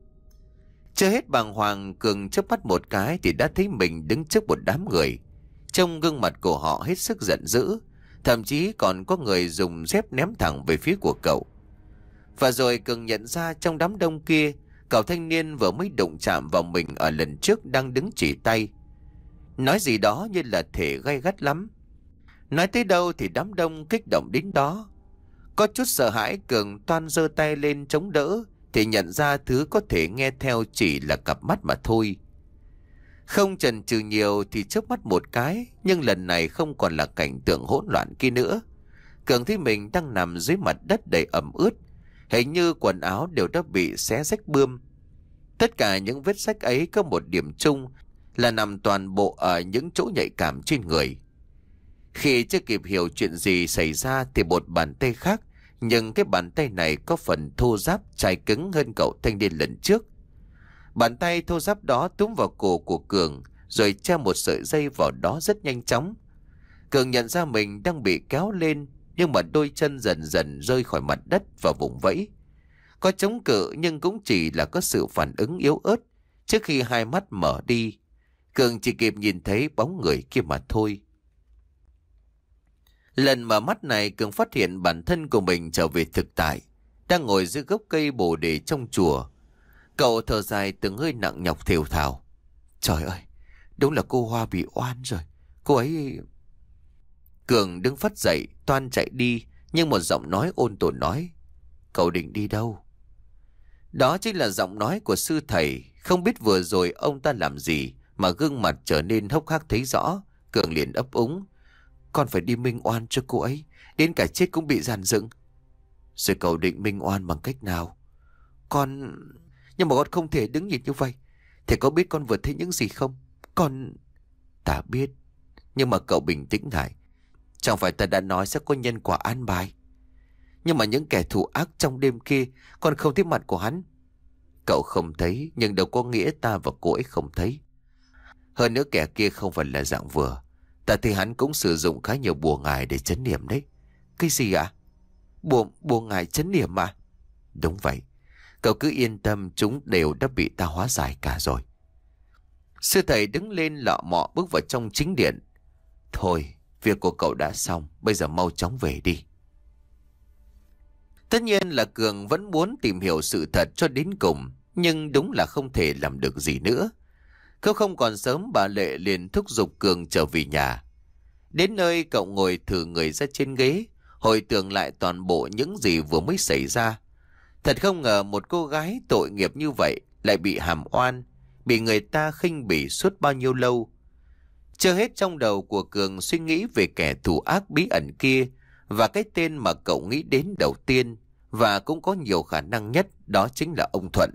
Chưa hết bàng hoàng, Cường chớp mắt một cái thì đã thấy mình đứng trước một đám người. Trong gương mặt của họ hết sức giận dữ, thậm chí còn có người dùng dép ném thẳng về phía của cậu. Và rồi Cường nhận ra trong đám đông kia, cậu thanh niên vừa mới đụng chạm vào mình ở lần trước đang đứng chỉ tay, nói gì đó như là thể gay gắt lắm. Nói tới đâu thì đám đông kích động đến đó. Có chút sợ hãi, Cường toan giơ tay lên chống đỡ thì nhận ra thứ có thể nghe theo chỉ là cặp mắt mà thôi. Không chần chừ nhiều thì chớp mắt một cái, nhưng lần này không còn là cảnh tượng hỗn loạn kia nữa. Cường thấy mình đang nằm dưới mặt đất đầy ẩm ướt, hình như quần áo đều đã bị xé rách bươm. Tất cả những vết rách ấy có một điểm chung là nằm toàn bộ ở những chỗ nhạy cảm trên người. Khi chưa kịp hiểu chuyện gì xảy ra thì một bàn tay khác, nhưng cái bàn tay này có phần thô ráp chai cứng hơn cậu thanh niên lần trước. Bàn tay thô ráp đó túm vào cổ của Cường rồi treo một sợi dây vào đó rất nhanh chóng. Cường nhận ra mình đang bị kéo lên, nhưng mà đôi chân dần dần rơi khỏi mặt đất và vùng vẫy. Có chống cự nhưng cũng chỉ là có sự phản ứng yếu ớt. Trước khi hai mắt mở đi, Cường chỉ kịp nhìn thấy bóng người kia mà thôi. Lần mở mắt này, Cường phát hiện bản thân của mình trở về thực tại, đang ngồi dưới gốc cây bồ đề trong chùa. Cậu thở dài từng hơi nặng nhọc thều thào. Trời ơi, đúng là cô Hoa bị oan rồi. Cô ấy... Cường đứng phắt dậy, toan chạy đi, nhưng một giọng nói ôn tồn nói, cậu định đi đâu? Đó chính là giọng nói của sư thầy. Không biết vừa rồi ông ta làm gì mà gương mặt trở nên hốc hác thấy rõ. Cường liền ấp úng, con phải đi minh oan cho cô ấy, đến cả chết cũng bị dàn dựng. Rồi cậu định minh oan bằng cách nào? Con... Nhưng mà con không thể đứng nhìn như vậy. Thầy có biết con vừa thấy những gì không? Con... Ta biết. Nhưng mà cậu bình tĩnh lại. Chẳng phải ta đã nói sẽ có nhân quả an bài. Nhưng mà những kẻ thù ác trong đêm kia, con không thấy mặt của hắn. Cậu không thấy, nhưng đâu có nghĩa ta và cô ấy không thấy. Hơn nữa kẻ kia không phải là dạng vừa. Ta thấy hắn cũng sử dụng khá nhiều bùa ngải để trấn niệm đấy. Cái gì ạ? À? Bùa, bùa ngải trấn niệm à? Đúng vậy. Cậu cứ yên tâm, chúng đều đã bị ta hóa giải cả rồi. Sư thầy đứng lên lọ mọ bước vào trong chính điện. Thôi, việc của cậu đã xong, bây giờ mau chóng về đi. Tất nhiên là Cường vẫn muốn tìm hiểu sự thật cho đến cùng, nhưng đúng là không thể làm được gì nữa. Cậu không còn sớm, bà Lệ liền thúc giục Cường trở về nhà. Đến nơi cậu ngồi thử người ra trên ghế, hồi tưởng lại toàn bộ những gì vừa mới xảy ra. Thật không ngờ một cô gái tội nghiệp như vậy lại bị hàm oan, bị người ta khinh bỉ suốt bao nhiêu lâu. Chưa hết, trong đầu của Cường suy nghĩ về kẻ thù ác bí ẩn kia, và cái tên mà cậu nghĩ đến đầu tiên, và cũng có nhiều khả năng nhất, đó chính là ông Thuận.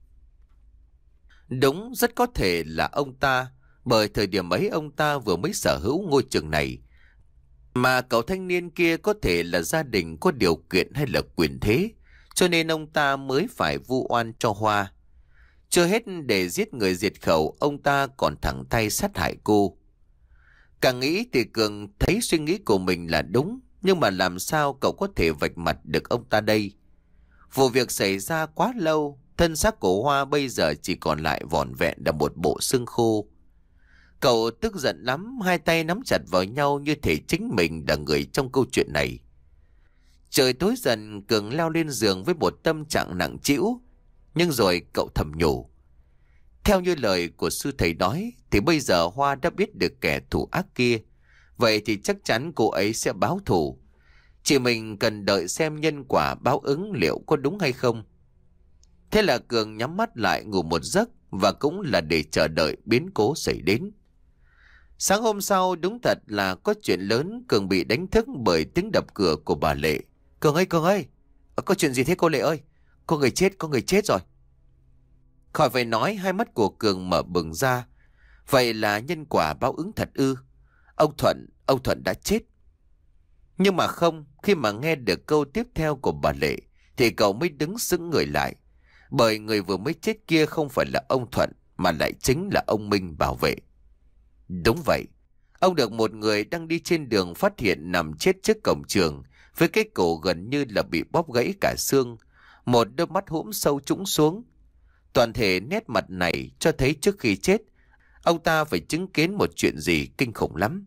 Đúng, rất có thể là ông ta, bởi thời điểm ấy ông ta vừa mới sở hữu ngôi trường này, mà cậu thanh niên kia có thể là gia đình có điều kiện hay là quyền thế, cho nên ông ta mới phải vu oan cho Hoa. Chưa hết, để giết người diệt khẩu, ông ta còn thẳng tay sát hại cô. Càng nghĩ thì Cường thấy suy nghĩ của mình là đúng, nhưng mà làm sao cậu có thể vạch mặt được ông ta đây? Vụ việc xảy ra quá lâu, thân xác của Hoa bây giờ chỉ còn lại vỏn vẹn là một bộ xương khô. Cậu tức giận lắm, hai tay nắm chặt vào nhau như thể chính mình là người trong câu chuyện này. Trời tối dần, Cường leo lên giường với một tâm trạng nặng trĩu, nhưng rồi cậu thầm nhủ. Theo như lời của sư thầy nói, thì bây giờ Hoa đã biết được kẻ thù ác kia. Vậy thì chắc chắn cô ấy sẽ báo thù. Chỉ mình cần đợi xem nhân quả báo ứng liệu có đúng hay không. Thế là Cường nhắm mắt lại ngủ một giấc, và cũng là để chờ đợi biến cố xảy đến. Sáng hôm sau, đúng thật là có chuyện lớn. Cường bị đánh thức bởi tiếng đập cửa của bà Lệ. Cường ơi, Cường ơi, có chuyện gì thế cô Lệ ơi? Có người chết, có người chết rồi. Khỏi phải nói, hai mắt của Cường mở bừng ra. Vậy là nhân quả báo ứng thật ư? Ông Thuận, ông Thuận đã chết. Nhưng mà không, khi mà nghe được câu tiếp theo của bà Lệ, thì cậu mới đứng sững người lại. Bởi người vừa mới chết kia không phải là ông Thuận, mà lại chính là ông Minh bảo vệ. Đúng vậy, ông được một người đang đi trên đường phát hiện nằm chết trước cổng trường, với cái cổ gần như là bị bóp gãy cả xương, một đôi mắt hũm sâu trũng xuống. Toàn thể nét mặt này cho thấy trước khi chết, ông ta phải chứng kiến một chuyện gì kinh khủng lắm.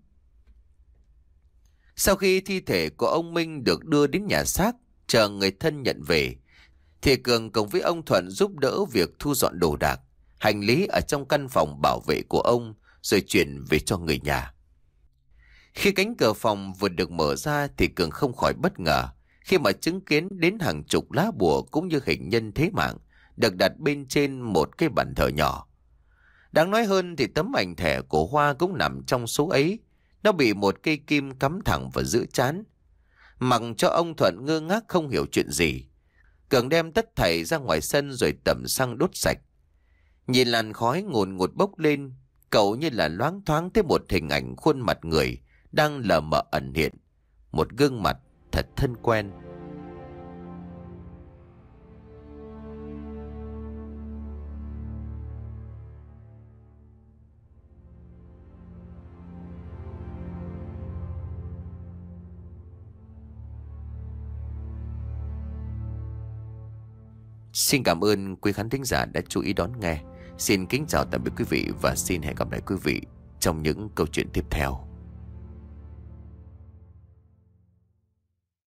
Sau khi thi thể của ông Minh được đưa đến nhà xác, chờ người thân nhận về, thì Cường cùng với ông Thuận giúp đỡ việc thu dọn đồ đạc, hành lý ở trong căn phòng bảo vệ của ông, rồi chuyển về cho người nhà. Khi cánh cửa phòng vừa được mở ra thì Cường không khỏi bất ngờ khi mà chứng kiến đến hàng chục lá bùa cũng như hình nhân thế mạng được đặt bên trên một cái bàn thờ nhỏ. Đáng nói hơn thì tấm ảnh thẻ của Hoa cũng nằm trong số ấy. Nó bị một cây kim cắm thẳng vào giữa trán. Mặc cho ông Thuận ngơ ngác không hiểu chuyện gì, Cường đem tất thảy ra ngoài sân rồi tẩm xăng đốt sạch. Nhìn làn khói ngùn ngụt bốc lên, cậu như là loáng thoáng thấy một hình ảnh khuôn mặt người đang lờ mờ ẩn hiện, một gương mặt thật thân quen. Xin cảm ơn quý khán thính giả đã chú ý đón nghe. Xin kính chào tạm biệt quý vị và xin hẹn gặp lại quý vị trong những câu chuyện tiếp theo.